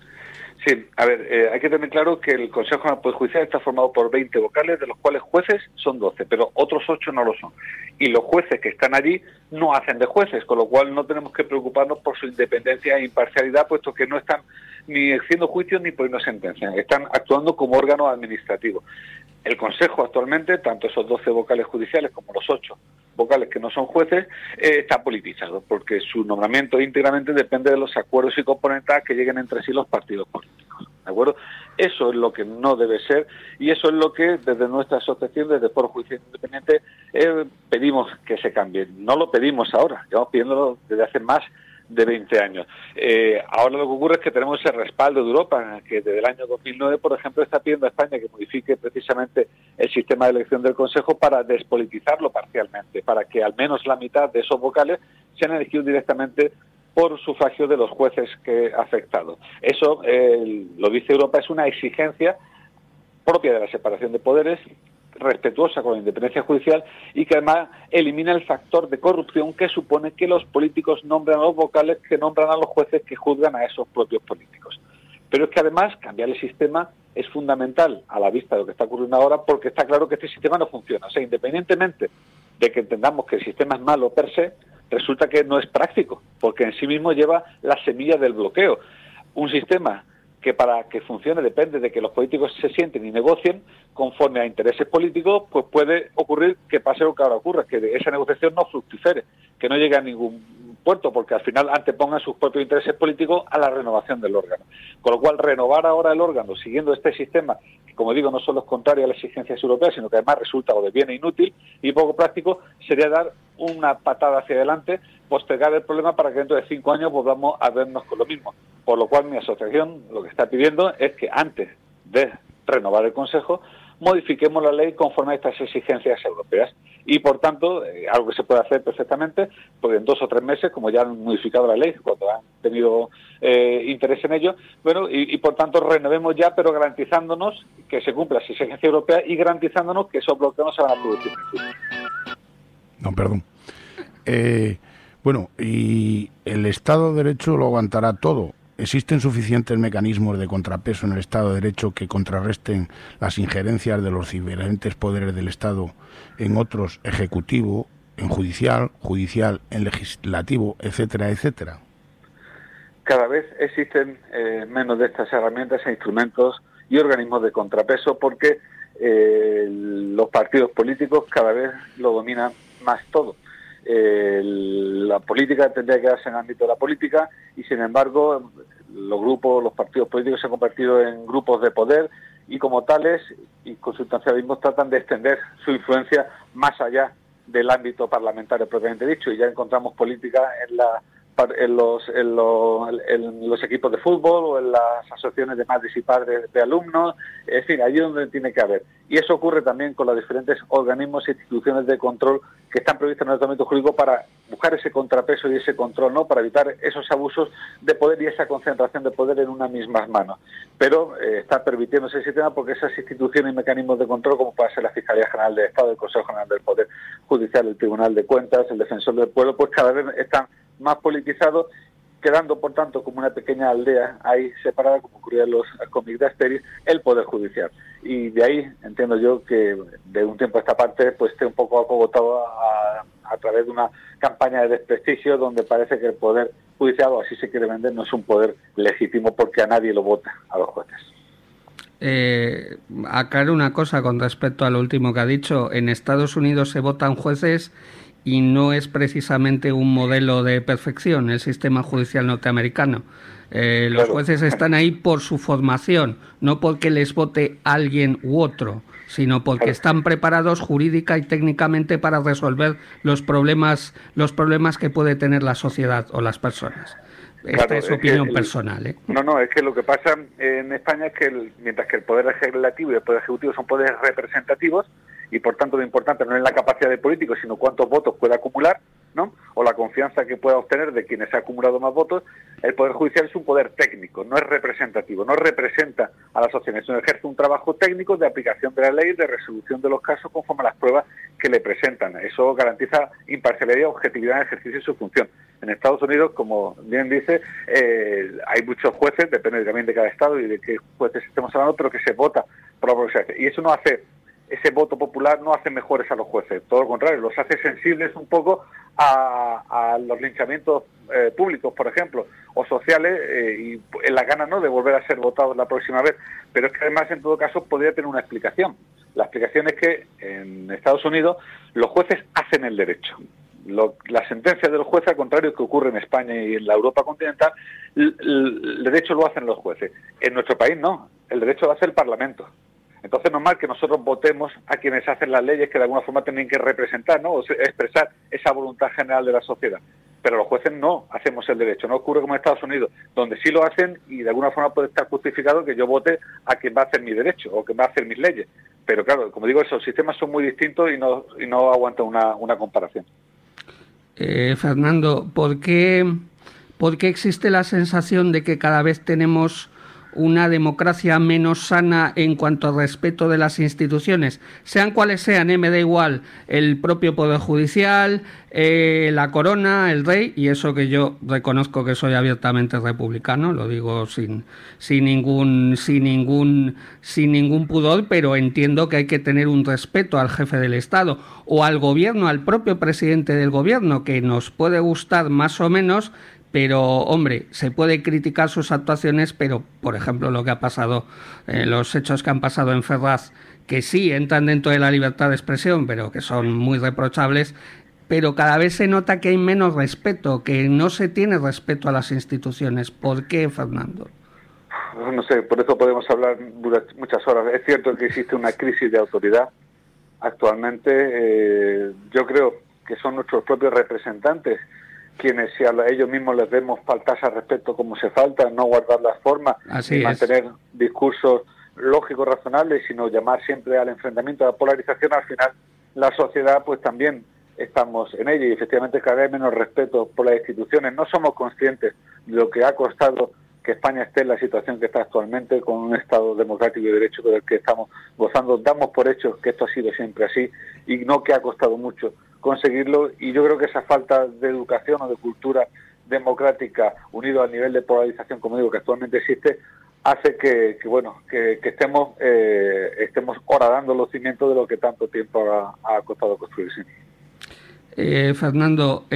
Sí, a ver, hay que tener claro que el Consejo General del Poder Judicial está formado por 20 vocales, de los cuales jueces son 12, pero otros 8 no lo son. Y los jueces que están allí no hacen de jueces, con lo cual no tenemos que preocuparnos por su independencia e imparcialidad, puesto que no están ni haciendo juicios ni poniendo sentencias, están actuando como órgano administrativo. El Consejo actualmente, tanto esos 12 vocales judiciales como los 8 vocales que no son jueces, está politizado, porque su nombramiento íntegramente depende de los acuerdos y componentes que lleguen entre sí los partidos políticos, ¿de acuerdo? Eso es lo que no debe ser, y eso es lo que desde nuestra asociación, desde Foro Judicial Independiente, pedimos que se cambie. No lo pedimos ahora, llevamos pidiéndolo desde hace más de 20 años. Ahora lo que ocurre es que tenemos ese respaldo de Europa, que desde el año 2009, por ejemplo, está pidiendo a España que modifique precisamente el sistema de elección del Consejo para despolitizarlo parcialmente, para que al menos la mitad de esos vocales sean elegidos directamente por sufragio de los jueces que ha afectado. Eso, lo dice Europa, es una exigencia propia de la separación de poderes, respetuosa con la independencia judicial, y que además elimina el factor de corrupción que supone que los políticos nombran a los vocales, que nombran a los jueces que juzgan a esos propios políticos. Pero es que además cambiar el sistema es fundamental a la vista de lo que está ocurriendo ahora, porque está claro que este sistema no funciona. O sea, independientemente de que entendamos que el sistema es malo per se, resulta que no es práctico, porque en sí mismo lleva la semilla del bloqueo. Un sistema que para que funcione depende de que los políticos se sienten y negocien conforme a intereses políticos, pues puede ocurrir que pase lo que ahora ocurre, que esa negociación no fructifere, que no llegue a ningún puerto, porque al final antepongan sus propios intereses políticos a la renovación del órgano. Con lo cual, renovar ahora el órgano siguiendo este sistema, que como digo, no solo es contrario a las exigencias europeas, sino que además resulta o de bien inútil y poco práctico, sería dar una patada hacia adelante, postergar el problema para que dentro de 5 años volvamos a vernos con lo mismo. Por lo cual mi asociación lo que está pidiendo es que antes de renovar el Consejo modifiquemos la ley conforme a estas exigencias europeas. Y por tanto, algo que se puede hacer perfectamente, porque en 2 o 3 meses, como ya han modificado la ley, cuando han tenido interés en ello, bueno, y por tanto renovemos ya, pero garantizándonos que se cumpla esa exigencia europea y garantizándonos que esos bloqueos no se van a producir. No, perdón. Bueno, y el Estado de Derecho lo aguantará todo. ¿Existen suficientes mecanismos de contrapeso en el Estado de Derecho que contrarresten las injerencias de los diferentes poderes del Estado en otros, ejecutivo, en judicial, en legislativo, etcétera, etcétera? Cada vez existen menos de estas herramientas e instrumentos y organismos de contrapeso, porque los partidos políticos cada vez lo dominan más todo. La política tendría que darse en el ámbito de la política, y sin embargo los partidos políticos se han convertido en grupos de poder, y como tales y con sustancialismo tratan de extender su influencia más allá del ámbito parlamentario propiamente dicho, y ya encontramos política en los equipos de fútbol o en las asociaciones de madres y padres de alumnos, en fin, allí donde tiene que haber. Y eso ocurre también con los diferentes organismos e instituciones de control que están previstos en el ordenamiento jurídico para buscar ese contrapeso y ese control, ¿no?, para evitar esos abusos de poder y esa concentración de poder en unas mismas manos. Pero está permitiéndose ese sistema porque esas instituciones y mecanismos de control, como puede ser la Fiscalía General del Estado, el Consejo General del Poder Judicial, el Tribunal de Cuentas, el Defensor del Pueblo, pues cada vez están más politizados, quedando por tanto como una pequeña aldea ahí separada, como ocurría en los cómics de Asterix, el Poder Judicial. Y de ahí entiendo yo que de un tiempo a esta parte pues esté un poco acogotado a través de una campaña de desprestigio donde parece que el Poder Judicial, o así se quiere vender, no es un poder legítimo porque a nadie lo vota, a los jueces. Aclaro una cosa con respecto a lo último que ha dicho. En Estados Unidos se votan jueces y no es precisamente un modelo de perfección el sistema judicial norteamericano. Los jueces están ahí por su formación, no porque les vote alguien u otro, sino porque están preparados jurídica y técnicamente para resolver los problemas que puede tener la sociedad o las personas. Esta es opinión personal, ¿eh? No, es que lo que pasa en España es que mientras que el Poder Legislativo y el Poder Ejecutivo son poderes representativos, y por tanto lo importante no es la capacidad de político, sino cuántos votos puede acumular, ¿no? O la confianza que pueda obtener de quienes ha acumulado más votos. El Poder Judicial es un poder técnico, no es representativo, no representa a la sociedad, sino ejerce un trabajo técnico de aplicación de la ley, de resolución de los casos conforme a las pruebas que le presentan. Eso garantiza imparcialidad y objetividad en el ejercicio de su función. En Estados Unidos, como bien dice, hay muchos jueces, depende también de cada estado y de qué jueces estemos hablando, pero que se vota por la propia sociedad. Y eso no hace, ese voto popular no hace mejores a los jueces, todo lo contrario, los hace sensibles un poco a los linchamientos públicos, por ejemplo, o sociales, y en la gana, ¿no?, de volver a ser votados la próxima vez. Pero es que además, en todo caso, podría tener una explicación. La explicación es que en Estados Unidos los jueces hacen el derecho. La sentencia del juez, al contrario que ocurre en España y en la Europa continental, el derecho lo hacen los jueces. En nuestro país no, el derecho lo hace el Parlamento. Entonces no es mal que nosotros votemos a quienes hacen las leyes que de alguna forma tienen que representar, ¿no?, o expresar esa voluntad general de la sociedad. Pero los jueces no hacemos el derecho, no ocurre como en Estados Unidos, donde sí lo hacen y de alguna forma puede estar justificado que yo vote a quien va a hacer mi derecho o quien va a hacer mis leyes. Pero claro, como digo, esos sistemas son muy distintos y no aguantan una comparación. Fernando, ¿por qué existe la sensación de que cada vez tenemos una democracia menos sana en cuanto al respeto de las instituciones? Sean cuales sean, me da igual, el propio Poder Judicial, la corona, el rey, y eso que yo reconozco que soy abiertamente republicano, lo digo sin ningún pudor, pero entiendo que hay que tener un respeto al jefe del Estado o al gobierno, al propio presidente del gobierno, que nos puede gustar más o menos. Pero, hombre, se puede criticar sus actuaciones, pero, por ejemplo, lo que ha pasado, los hechos que han pasado en Ferraz, que sí entran dentro de la libertad de expresión, pero que son muy reprochables, pero cada vez se nota que hay menos respeto, que no se tiene respeto a las instituciones. ¿Por qué, Fernando? No sé, por eso podemos hablar durante muchas horas. Es cierto que existe una crisis de autoridad actualmente. Yo creo que son nuestros propios representantes quienes, si a ellos mismos les vemos faltarse al respeto como se falta, no guardar las formas, y mantener discursos lógicos, razonables, sino llamar siempre al enfrentamiento, a la polarización, al final la sociedad pues también estamos en ella y efectivamente cada vez menos respeto por las instituciones. No somos conscientes de lo que ha costado que España esté en la situación que está actualmente, con un Estado democrático y de derecho del que estamos gozando. Damos por hecho que esto ha sido siempre así y no que ha costado mucho conseguirlo, y yo creo que esa falta de educación o de cultura democrática, unido al nivel de polarización, como digo, que actualmente existe, hace que estemos horadando los cimientos de lo que tanto tiempo ha costado construirse. Fernando,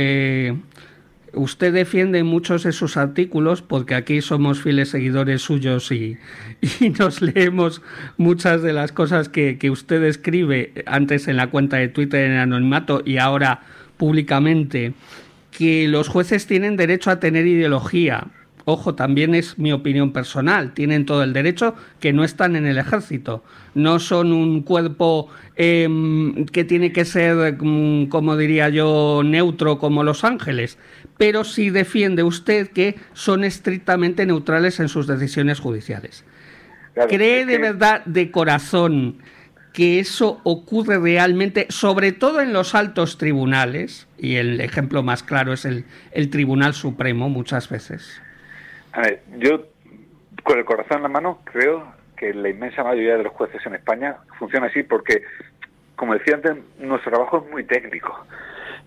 usted defiende muchos de sus artículos, porque aquí somos fieles seguidores suyos y nos leemos muchas de las cosas que usted escribe, antes en la cuenta de Twitter en anonimato y ahora públicamente, que los jueces tienen derecho a tener ideología. Ojo, también es mi opinión personal, tienen todo el derecho, que no están en el ejército, no son un cuerpo que tiene que ser, como diría yo, neutro como Los Ángeles, pero sí defiende usted que son estrictamente neutrales en sus decisiones judiciales. Claro, ¿cree de verdad, de corazón, que eso ocurre realmente, sobre todo en los altos tribunales? Y el ejemplo más claro es el Tribunal Supremo, muchas veces. A ver, yo con el corazón en la mano creo que la inmensa mayoría de los jueces en España funciona así porque, como decía antes, nuestro trabajo es muy técnico.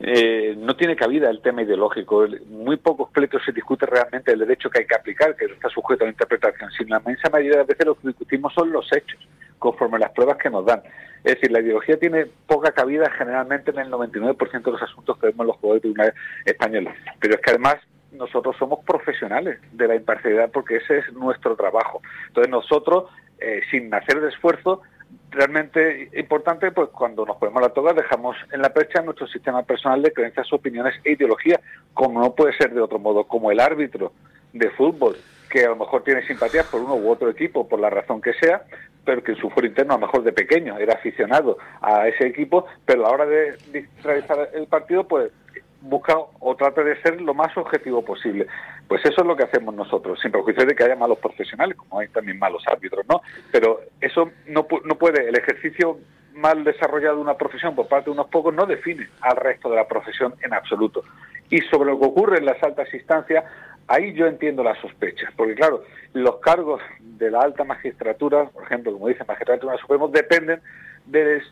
no tiene cabida el tema ideológico. Muy pocos pleitos se discute realmente el derecho que hay que aplicar, que está sujeto a la interpretación. Si la inmensa mayoría de veces lo que discutimos son los hechos, conforme las pruebas que nos dan. Es decir, la ideología tiene poca cabida generalmente en el 99% de los asuntos que vemos en los juegos de tribunales españoles. Pero es que además nosotros somos profesionales de la imparcialidad porque ese es nuestro trabajo. Entonces nosotros, sin hacer de esfuerzo, realmente importante, pues cuando nos ponemos la toga dejamos en la percha nuestro sistema personal de creencias, opiniones e ideología, como no puede ser de otro modo, como el árbitro de fútbol, que a lo mejor tiene simpatías por uno u otro equipo, por la razón que sea, pero que en su foro interno, a lo mejor de pequeño, era aficionado a ese equipo, pero a la hora de realizar el partido, pues busca o trata de ser lo más objetivo posible. Pues eso es lo que hacemos nosotros, sin perjuicio de que haya malos profesionales, como hay también malos árbitros, ¿no? Pero eso no puede, el ejercicio mal desarrollado de una profesión por parte de unos pocos no define al resto de la profesión en absoluto. Y sobre lo que ocurre en las altas instancias, ahí yo entiendo las sospechas, porque claro, los cargos de la alta magistratura, por ejemplo, como dice Magistrado del Tribunal Supremo, dependen de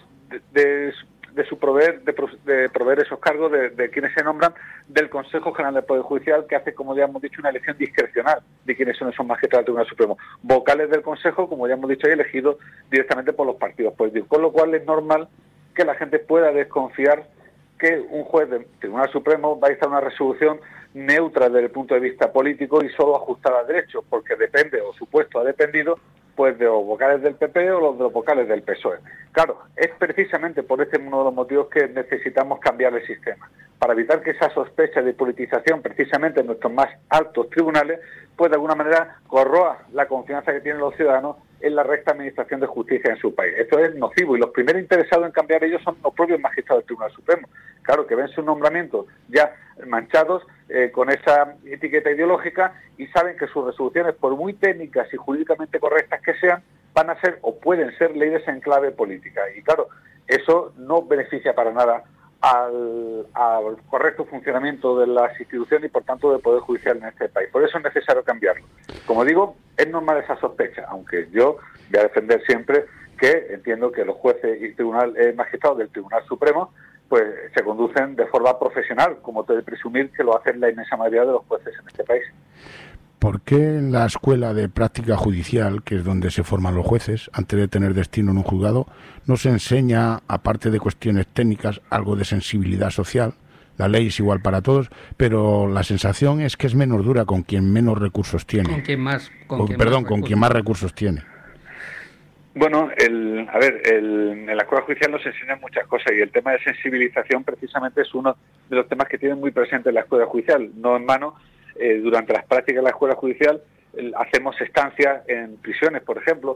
proveer esos cargos de quienes se nombran del Consejo General del Poder Judicial, que hace, como ya hemos dicho, una elección discrecional de quienes son esos magistrados del Tribunal Supremo. Vocales del Consejo, como ya hemos dicho, hay elegidos directamente por los partidos políticos, con lo cual es normal que la gente pueda desconfiar que un juez del Tribunal Supremo va a dictar una resolución neutra desde el punto de vista político y solo ajustada a derechos, porque depende, o supuesto ha dependido, pues de los vocales del PP o los de los vocales del PSOE. Claro, es precisamente por este uno de los motivos que necesitamos cambiar el sistema, para evitar que esa sospecha de politización precisamente en nuestros más altos tribunales, pues de alguna manera corroa la confianza que tienen los ciudadanos en la recta administración de justicia en su país. Esto es nocivo y los primeros interesados en cambiar ellos son los propios magistrados del Tribunal Supremo. Claro, que ven sus nombramientos ya manchados con esa etiqueta ideológica y saben que sus resoluciones, por muy técnicas y jurídicamente correctas que sean, van a ser o pueden ser leyes en clave política. Y claro, eso no beneficia para nada al correcto funcionamiento de las instituciones y por tanto del Poder Judicial en este país. Por eso es necesario cambiarlo. Como digo, es normal esa sospecha, aunque yo voy a defender siempre que entiendo que los jueces y magistrados del Tribunal Supremo pues se conducen de forma profesional, como te de presumir que lo hacen la inmensa mayoría de los jueces en este país. ¿Por qué en la escuela de práctica judicial, que es donde se forman los jueces, antes de tener destino en un juzgado, no se enseña, aparte de cuestiones técnicas, algo de sensibilidad social? La ley es igual para todos, pero la sensación es que es menos dura con quien menos recursos tiene. Con quien más recursos tiene. Bueno, en la escuela judicial nos enseñan muchas cosas y el tema de sensibilización precisamente es uno de los temas que tienen muy presente en la escuela judicial. No en vano, durante las prácticas de la escuela judicial hacemos estancias en prisiones, por ejemplo,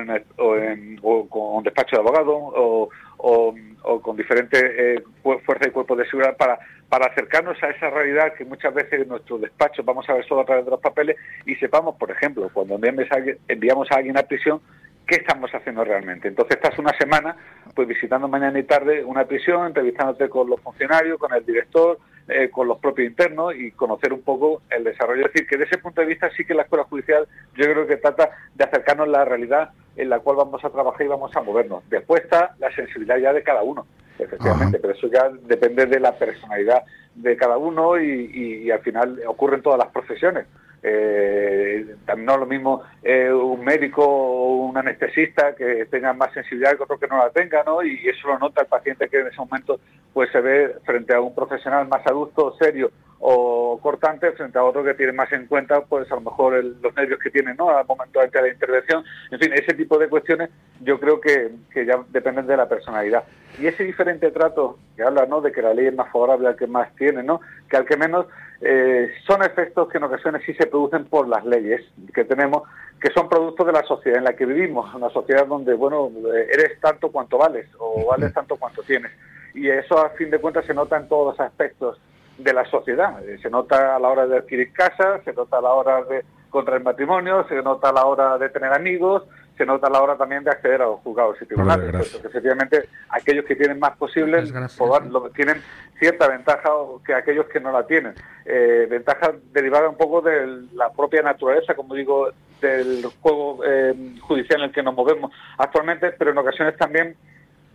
o con despacho de abogado o con diferentes fuerzas y cuerpos de seguridad para acercarnos a esa realidad que muchas veces en nuestros despachos vamos a ver solo a través de los papeles y sepamos, por ejemplo, cuando enviamos a alguien a prisión, ¿qué estamos haciendo realmente? Entonces estás una semana pues visitando mañana y tarde una prisión, entrevistándote con los funcionarios, con el director, con los propios internos y conocer un poco el desarrollo. Es decir, que desde ese punto de vista sí que la escuela judicial yo creo que trata de acercarnos a la realidad en la cual vamos a trabajar y vamos a movernos. Después está la sensibilidad ya de cada uno, efectivamente, pero eso ya depende de la personalidad de cada uno y al final ocurre en todas las profesiones. También no es lo mismo un médico o un anestesista que tenga más sensibilidad que otro que no la tenga, ¿no? Y eso lo nota el paciente que en ese momento pues se ve frente a un profesional más adulto, serio o cortante, frente a otro que tiene más en cuenta pues a lo mejor los nervios que tiene, ¿no? Al momento de la intervención. En fin, ese tipo de cuestiones yo creo que ya dependen de la personalidad. Y ese diferente trato que habla, ¿no?, de que la ley es más favorable al que más tiene, ¿no?, que al que menos, son efectos que en ocasiones sí se producen por las leyes que tenemos, que son productos de la sociedad en la que vivimos, una sociedad donde, bueno, eres tanto cuanto vales o vales tanto cuanto tienes. Y eso, a fin de cuentas, se nota en todos los aspectos de la sociedad. Se nota a la hora de adquirir casa, se nota a la hora de contraer matrimonio, se nota a la hora de tener amigos, se nota a la hora también de acceder a los juzgados y tribunales. Porque efectivamente aquellos que tienen más posibles tienen cierta ventaja que aquellos que no la tienen. Ventaja derivada un poco de la propia naturaleza, como digo, del juego judicial en el que nos movemos actualmente, pero en ocasiones también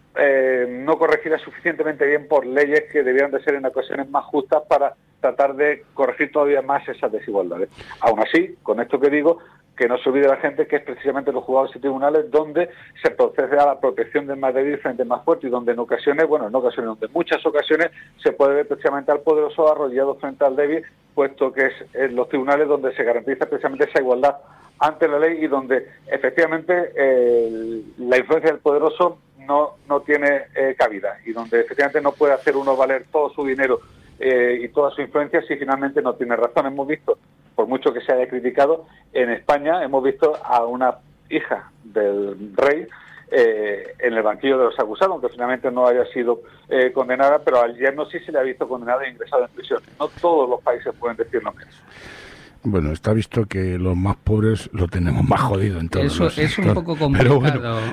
no corregida suficientemente bien por leyes que debieran de ser en ocasiones más justas para tratar de corregir todavía más esas desigualdades. Aún así, con esto que digo, que no se olvide la gente que es precisamente los juzgados y tribunales donde se procede a la protección del más débil frente al más fuerte, y donde en muchas ocasiones se puede ver precisamente al poderoso arrodillado frente al débil, puesto que es en los tribunales donde se garantiza precisamente esa igualdad ante la ley y donde efectivamente la influencia del poderoso no tiene cabida, y donde efectivamente no puede hacer uno valer todo su dinero y toda su influencia si finalmente no tiene razón. Hemos visto, por mucho que se haya criticado, en España hemos visto a una hija del rey en el banquillo de los acusados, aunque finalmente no haya sido condenada, pero al yerno sí se le ha visto condenado e ingresado en prisión. No todos los países pueden decir lo mismo. Bueno, está visto que los más pobres lo tenemos más jodido en todos Eso los es un poco complicado. Pero bueno.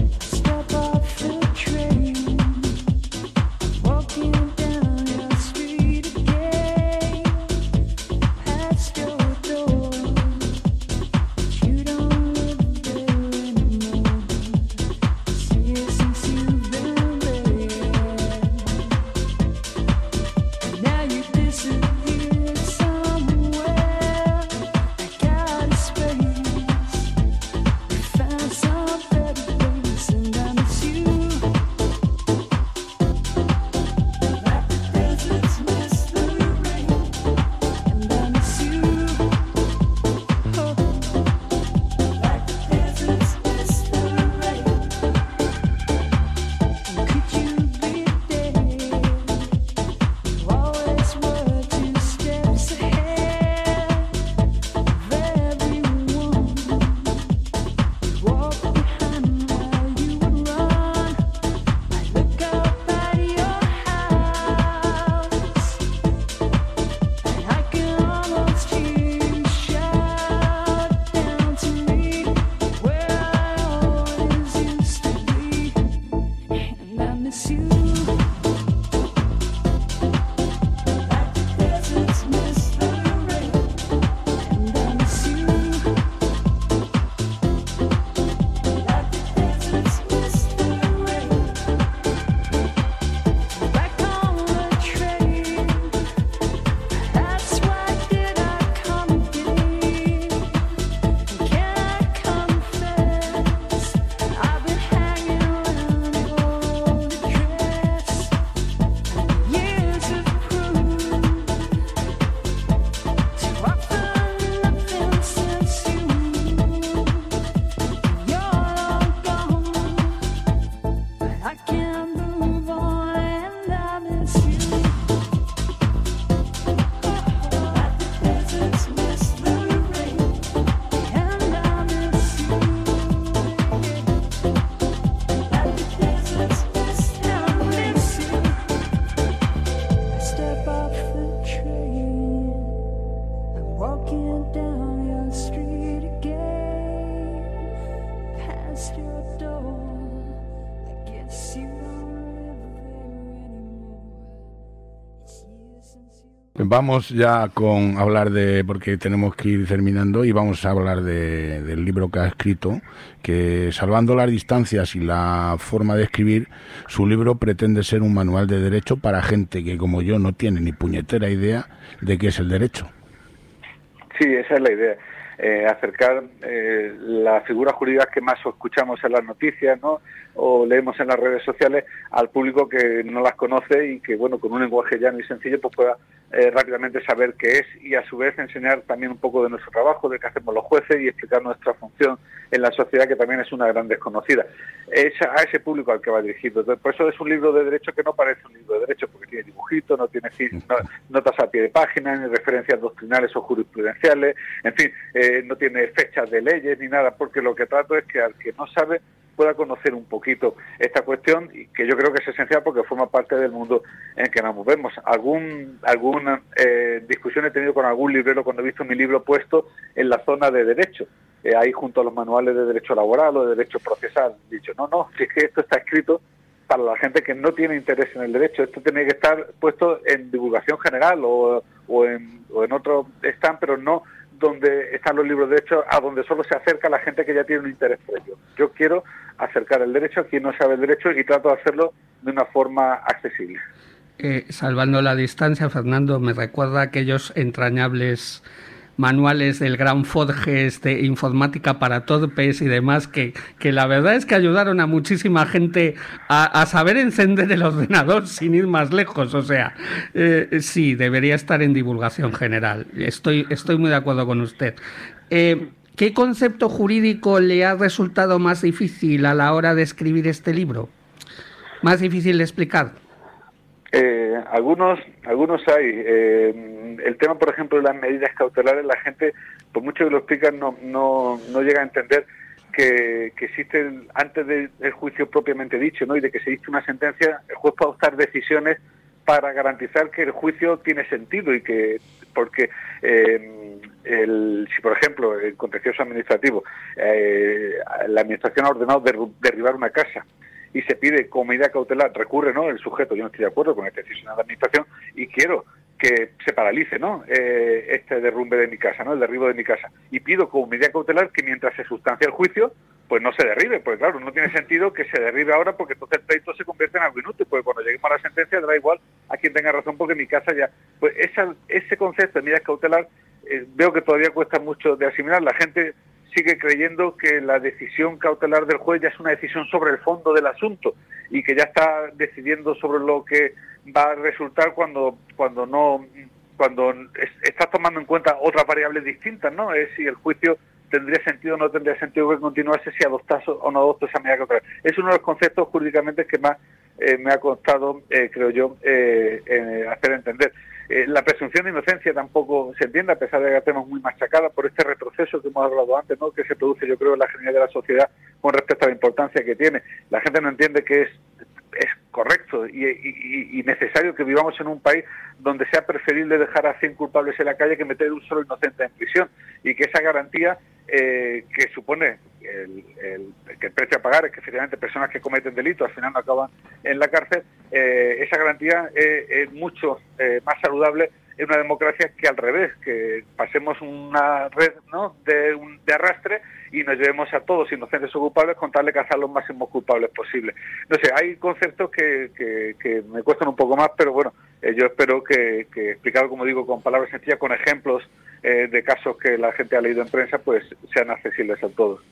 Vamos ya con hablar porque tenemos que ir terminando, y vamos a hablar del libro que ha escrito, que salvando las distancias y la forma de escribir, su libro pretende ser un manual de derecho para gente que como yo no tiene ni puñetera idea de qué es el derecho. Sí, esa es la idea. Acercar las figuras jurídicas que más escuchamos en las noticias, ¿no?, o leemos en las redes sociales, al público que no las conoce y que, bueno, con un lenguaje llano y sencillo pues pueda rápidamente saber qué es, y a su vez enseñar también un poco de nuestro trabajo, de qué hacemos los jueces, y explicar nuestra función en la sociedad, que también es una gran desconocida. Es a ese público al que va dirigido. Entonces, por eso es un libro de derecho que no parece un libro de derecho, porque tiene dibujitos, no tiene notas a pie de página, ni referencias doctrinales o jurisprudenciales, en fin, no tiene fechas de leyes ni nada, porque lo que trato es que al que no sabe pueda conocer un poquito esta cuestión, y que yo creo que es esencial porque forma parte del mundo en el que nos movemos. Alguna discusión he tenido con algún librero cuando he visto mi libro puesto en la zona de derecho, ahí junto a los manuales de derecho laboral o de derecho procesal. He dicho, no, si es que esto está escrito para la gente que no tiene interés en el derecho. Esto tiene que estar puesto en divulgación general o en otro stand, pero no donde están los libros de derecho, a donde solo se acerca la gente que ya tiene un interés por ello. Yo quiero acercar el derecho a quien no sabe el derecho y trato de hacerlo de una forma accesible. Salvando la distancia, Fernando, me recuerda aquellos entrañables manuales del gran Forges de informática para torpes y demás, que la verdad es que ayudaron a muchísima gente a saber encender el ordenador sin ir más lejos. O sea, sí, debería estar en divulgación general. Estoy muy de acuerdo con usted. ¿Qué concepto jurídico le ha resultado más difícil a la hora de escribir este libro? ¿Más difícil de explicar? Algunos hay. El tema, por ejemplo, de las medidas cautelares, la gente, por mucho que lo explican, no llega a entender que existen, antes del juicio propiamente dicho, ¿no?, y de que se dicte una sentencia, el juez puede adoptar decisiones para garantizar que el juicio tiene sentido y que, porque si por ejemplo en contencioso administrativo la administración ha ordenado derribar una casa y se pide como medida cautelar, recurre, ¿no?, el sujeto, yo no estoy de acuerdo con esta decisión de la administración y quiero que se paralice, ¿no?, este derrumbe de mi casa, ¿no?, el derribo de mi casa, y pido como medida cautelar que mientras se sustancia el juicio, pues no se derribe, porque claro, no tiene sentido que se derribe ahora, porque entonces el pleito se convierte en algo inútil, porque cuando lleguemos a la sentencia da igual a quien tenga razón, porque mi casa ya... Pues ese concepto de medida cautelar veo que todavía cuesta mucho de asimilar. La gente sigue creyendo que la decisión cautelar del juez ya es una decisión sobre el fondo del asunto y que ya está decidiendo sobre lo que va a resultar cuando estás tomando en cuenta otras variables distintas, ¿no? Es si el juicio tendría sentido o no tendría sentido que continuase, si adoptas o no adoptas esa medida cautelar. Es uno de los conceptos jurídicamente que más me ha costado, creo yo, hacer entender. La presunción de inocencia tampoco se entiende, a pesar de que la tenemos muy machacada por este retroceso que hemos hablado antes, ¿no?, que se produce, yo creo, en la generalidad de la sociedad con respecto a la importancia que tiene. La gente no entiende que es correcto y necesario que vivamos en un país donde sea preferible dejar a 100 culpables en la calle que meter un solo inocente en prisión, y que esa garantía que supone que el precio a pagar es que efectivamente personas que cometen delitos al final no acaban en la cárcel, esa garantía es mucho más saludable en una democracia que al revés, que pasemos una red, ¿no?, de arrastre y nos llevemos a todos, inocentes o culpables, con tal de cazar los máximos culpables posibles. No sé, hay conceptos que me cuestan un poco más, pero bueno, yo espero que explicado, como digo, con palabras sencillas, con ejemplos de casos que la gente ha leído en prensa, pues sean accesibles a todos.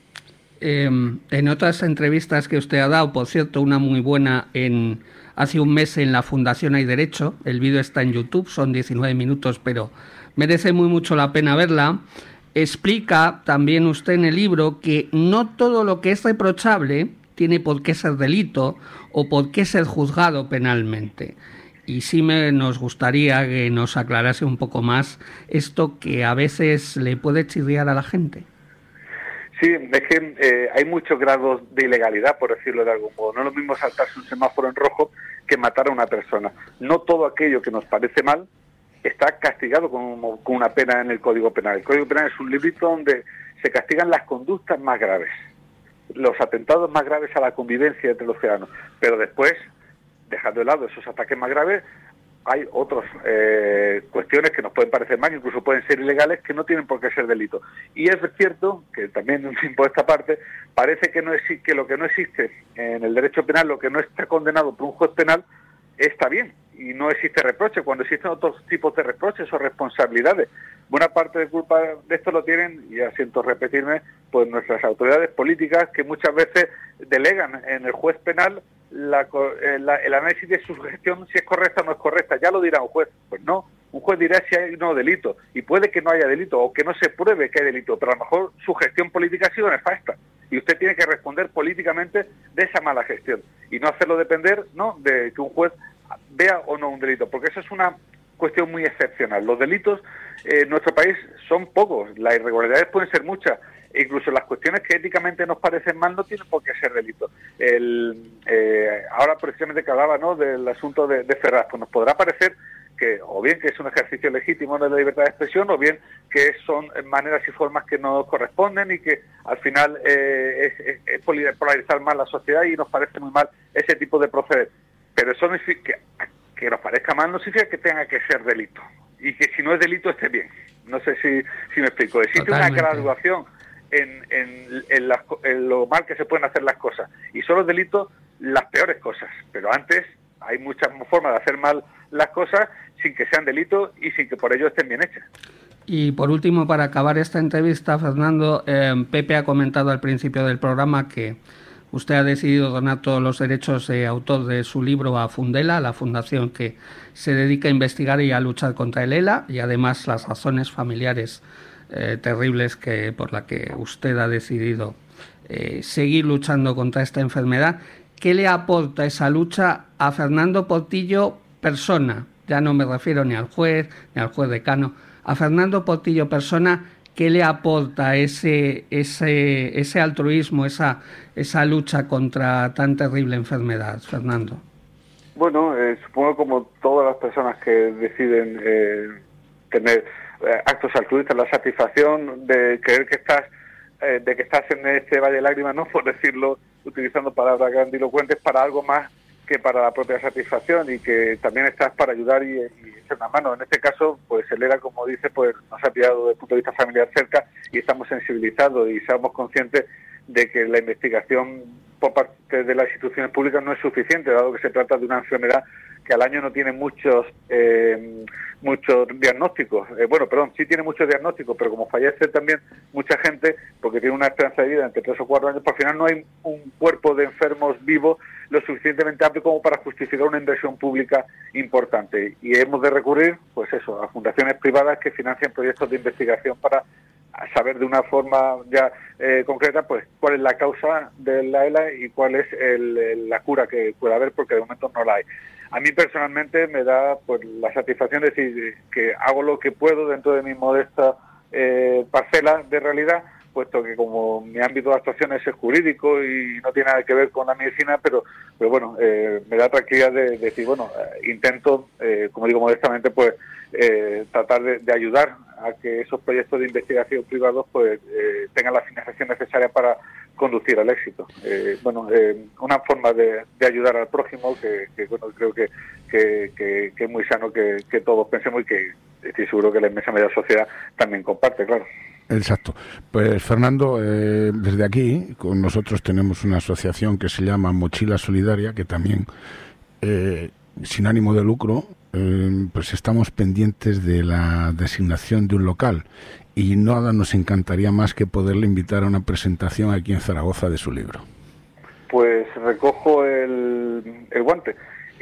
En otras entrevistas que usted ha dado, por cierto, una muy buena hace un mes en la Fundación Hay Derecho, el vídeo está en YouTube, son 19 minutos, pero merece mucho la pena verla. Explica también usted en el libro que no todo lo que es reprochable tiene por qué ser delito o por qué ser juzgado penalmente. Y sí nos gustaría que nos aclarase un poco más esto que a veces le puede chirriar a la gente. Sí, es que hay muchos grados de ilegalidad, por decirlo de algún modo. No es lo mismo saltarse un semáforo en rojo que matar a una persona. No todo aquello que nos parece mal está castigado con una pena en el Código Penal. El Código Penal es un librito donde se castigan las conductas más graves, los atentados más graves a la convivencia entre los ciudadanos. Pero después, dejando de lado esos ataques más graves, hay otras cuestiones que nos pueden parecer mal, que incluso pueden ser ilegales, que no tienen por qué ser delito. Y es cierto que también, por esta parte, parece que que lo que no existe en el derecho penal, lo que no está condenado por un juez penal, está bien, y no existe reproche, cuando existen otros tipos de reproches o responsabilidades. Buena parte de culpa de esto lo tienen, y ya siento repetirme, pues nuestras autoridades políticas, que muchas veces delegan en el juez penal el análisis de su gestión, si es correcta o no es correcta. Ya lo dirá un juez. Pues no, un juez dirá si hay o no delito, y puede que no haya delito o que no se pruebe que hay delito, pero a lo mejor su gestión política ha sido nefasta y usted tiene que responder políticamente de esa mala gestión y no hacerlo depender, ¿no?, de que un juez vea o no un delito, porque eso es una cuestión muy excepcional. Los delitos en nuestro país son pocos, las irregularidades pueden ser muchas, e incluso las cuestiones que éticamente nos parecen mal no tienen por qué ser delito. Ahora precisamente que hablaba, ¿no?, del asunto de Ferraz, pues nos podrá parecer que o bien que es un ejercicio legítimo de la libertad de expresión, o bien que son maneras y formas que no corresponden y que al final es polarizar más la sociedad, y nos parece muy mal ese tipo de proceder. Pero eso no significa que nos parezca mal, no significa que tenga que ser delito, y que si no es delito esté bien. No sé si me explico. Existe Totalmente. Una graduación en lo mal que se pueden hacer las cosas. Y son los delitos las peores cosas. Pero antes hay muchas formas de hacer mal las cosas sin que sean delitos y sin que por ello estén bien hechas. Y por último, para acabar esta entrevista, Fernando, Pepe ha comentado al principio del programa que usted ha decidido donar todos los derechos de autor de su libro a Fundela, la fundación que se dedica a investigar y a luchar contra el ELA, y además las razones familiares terribles por la que usted ha decidido seguir luchando contra esta enfermedad. ¿Qué le aporta esa lucha a Fernando Portillo persona? Ya no me refiero ni al juez decano. A Fernando Portillo persona, ¿qué le aporta ese altruismo, esa lucha contra tan terrible enfermedad, Fernando? Bueno, supongo como todas las personas que deciden tener actos altruistas, la satisfacción de creer que estás en este valle de lágrimas, no por decirlo utilizando palabras grandilocuentes, para algo más que para la propia satisfacción, y que también estás para ayudar y echar una mano. En este caso, pues el ELA, como dice, pues nos ha pillado desde el punto de vista familiar cerca y estamos sensibilizados y somos conscientes de que la investigación por parte de las instituciones públicas no es suficiente, dado que se trata de una enfermedad que al año no tiene muchos diagnósticos. Sí tiene muchos diagnósticos, pero como fallece también mucha gente, porque tiene una esperanza de vida entre 3 o 4 años, por final no hay un cuerpo de enfermos vivos lo suficientemente amplio como para justificar una inversión pública importante. Y hemos de recurrir, pues eso, a fundaciones privadas que financian proyectos de investigación para saber de una forma ya concreta, pues cuál es la causa de la ELA y cuál es la cura que puede haber, porque de momento no la hay. A mí personalmente me da pues la satisfacción de decir que hago lo que puedo dentro de mi modesta parcela de realidad, puesto que como mi ámbito de actuación es el jurídico y no tiene nada que ver con la medicina, pero bueno, me da tranquilidad de decir, intento, como digo modestamente, pues tratar de ayudar a que esos proyectos de investigación privados pues tengan la financiación necesaria para conducir al éxito. Una forma de ayudar al prójimo que creo que es muy sano que todos pensemos y que estoy seguro que la inmensa mayoría de la sociedad también comparte, claro. Exacto. Pues Fernando, desde aquí con nosotros tenemos una asociación que se llama Mochila Solidaria, que también sin ánimo de lucro, pues estamos pendientes de la designación de un local, y nada nos encantaría más que poderle invitar a una presentación aquí en Zaragoza de su libro. Pues recojo el guante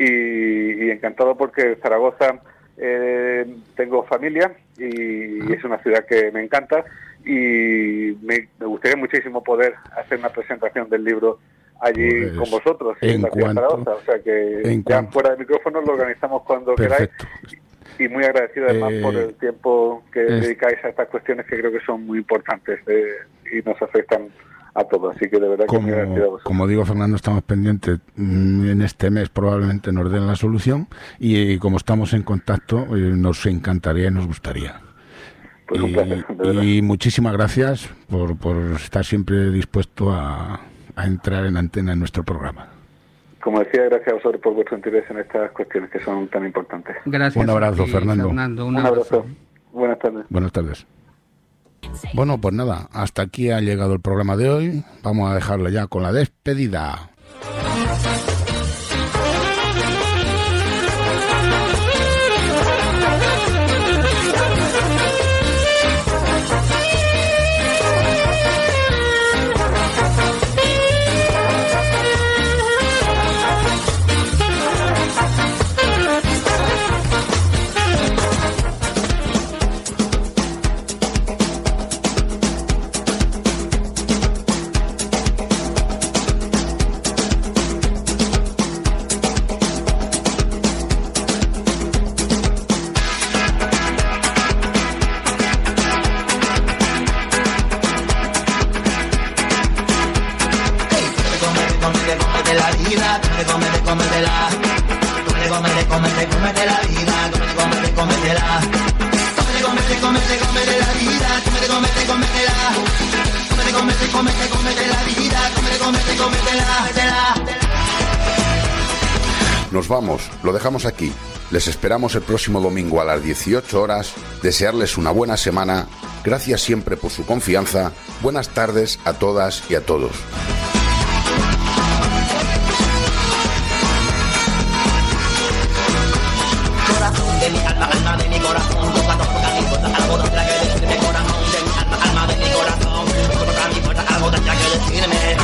y encantado, porque Zaragoza tengo familia y es una ciudad que me encanta, y me gustaría muchísimo poder hacer una presentación del libro allí pues, con vosotros en la ciudad de Zaragoza, o sea que fuera de micrófono lo organizamos cuando queráis, y muy agradecido además por el tiempo que dedicáis a estas cuestiones que creo que son muy importantes y nos afectan a todos, así que de verdad que muy agradecido a vosotros. Como digo, Fernando, estamos pendientes, en este mes probablemente nos den la solución, y como estamos en contacto nos encantaría y nos gustaría. Pues un placer, y muchísimas gracias por estar siempre dispuesto a entrar en antena en nuestro programa. Como decía, gracias a vosotros por vuestro interés en estas cuestiones que son tan importantes. Gracias. Un abrazo, Fernando. Un abrazo. Buenas tardes. Buenas tardes. Bueno, pues nada, hasta aquí ha llegado el programa de hoy. Vamos a dejarlo ya con la despedida. Nos vamos, lo dejamos aquí. Les esperamos el próximo domingo a las 18 horas. Desearles una buena semana Gracias siempre por su confianza. Buenas tardes a todas y a todos. Corazón de mi alma, alma de mi corazón, tú cuando toca mi puerta, algo tendrá que decirme. Corazón de mi alma, alma de mi corazón, tú cuando toca mi puerta, algo tendrá que decirme.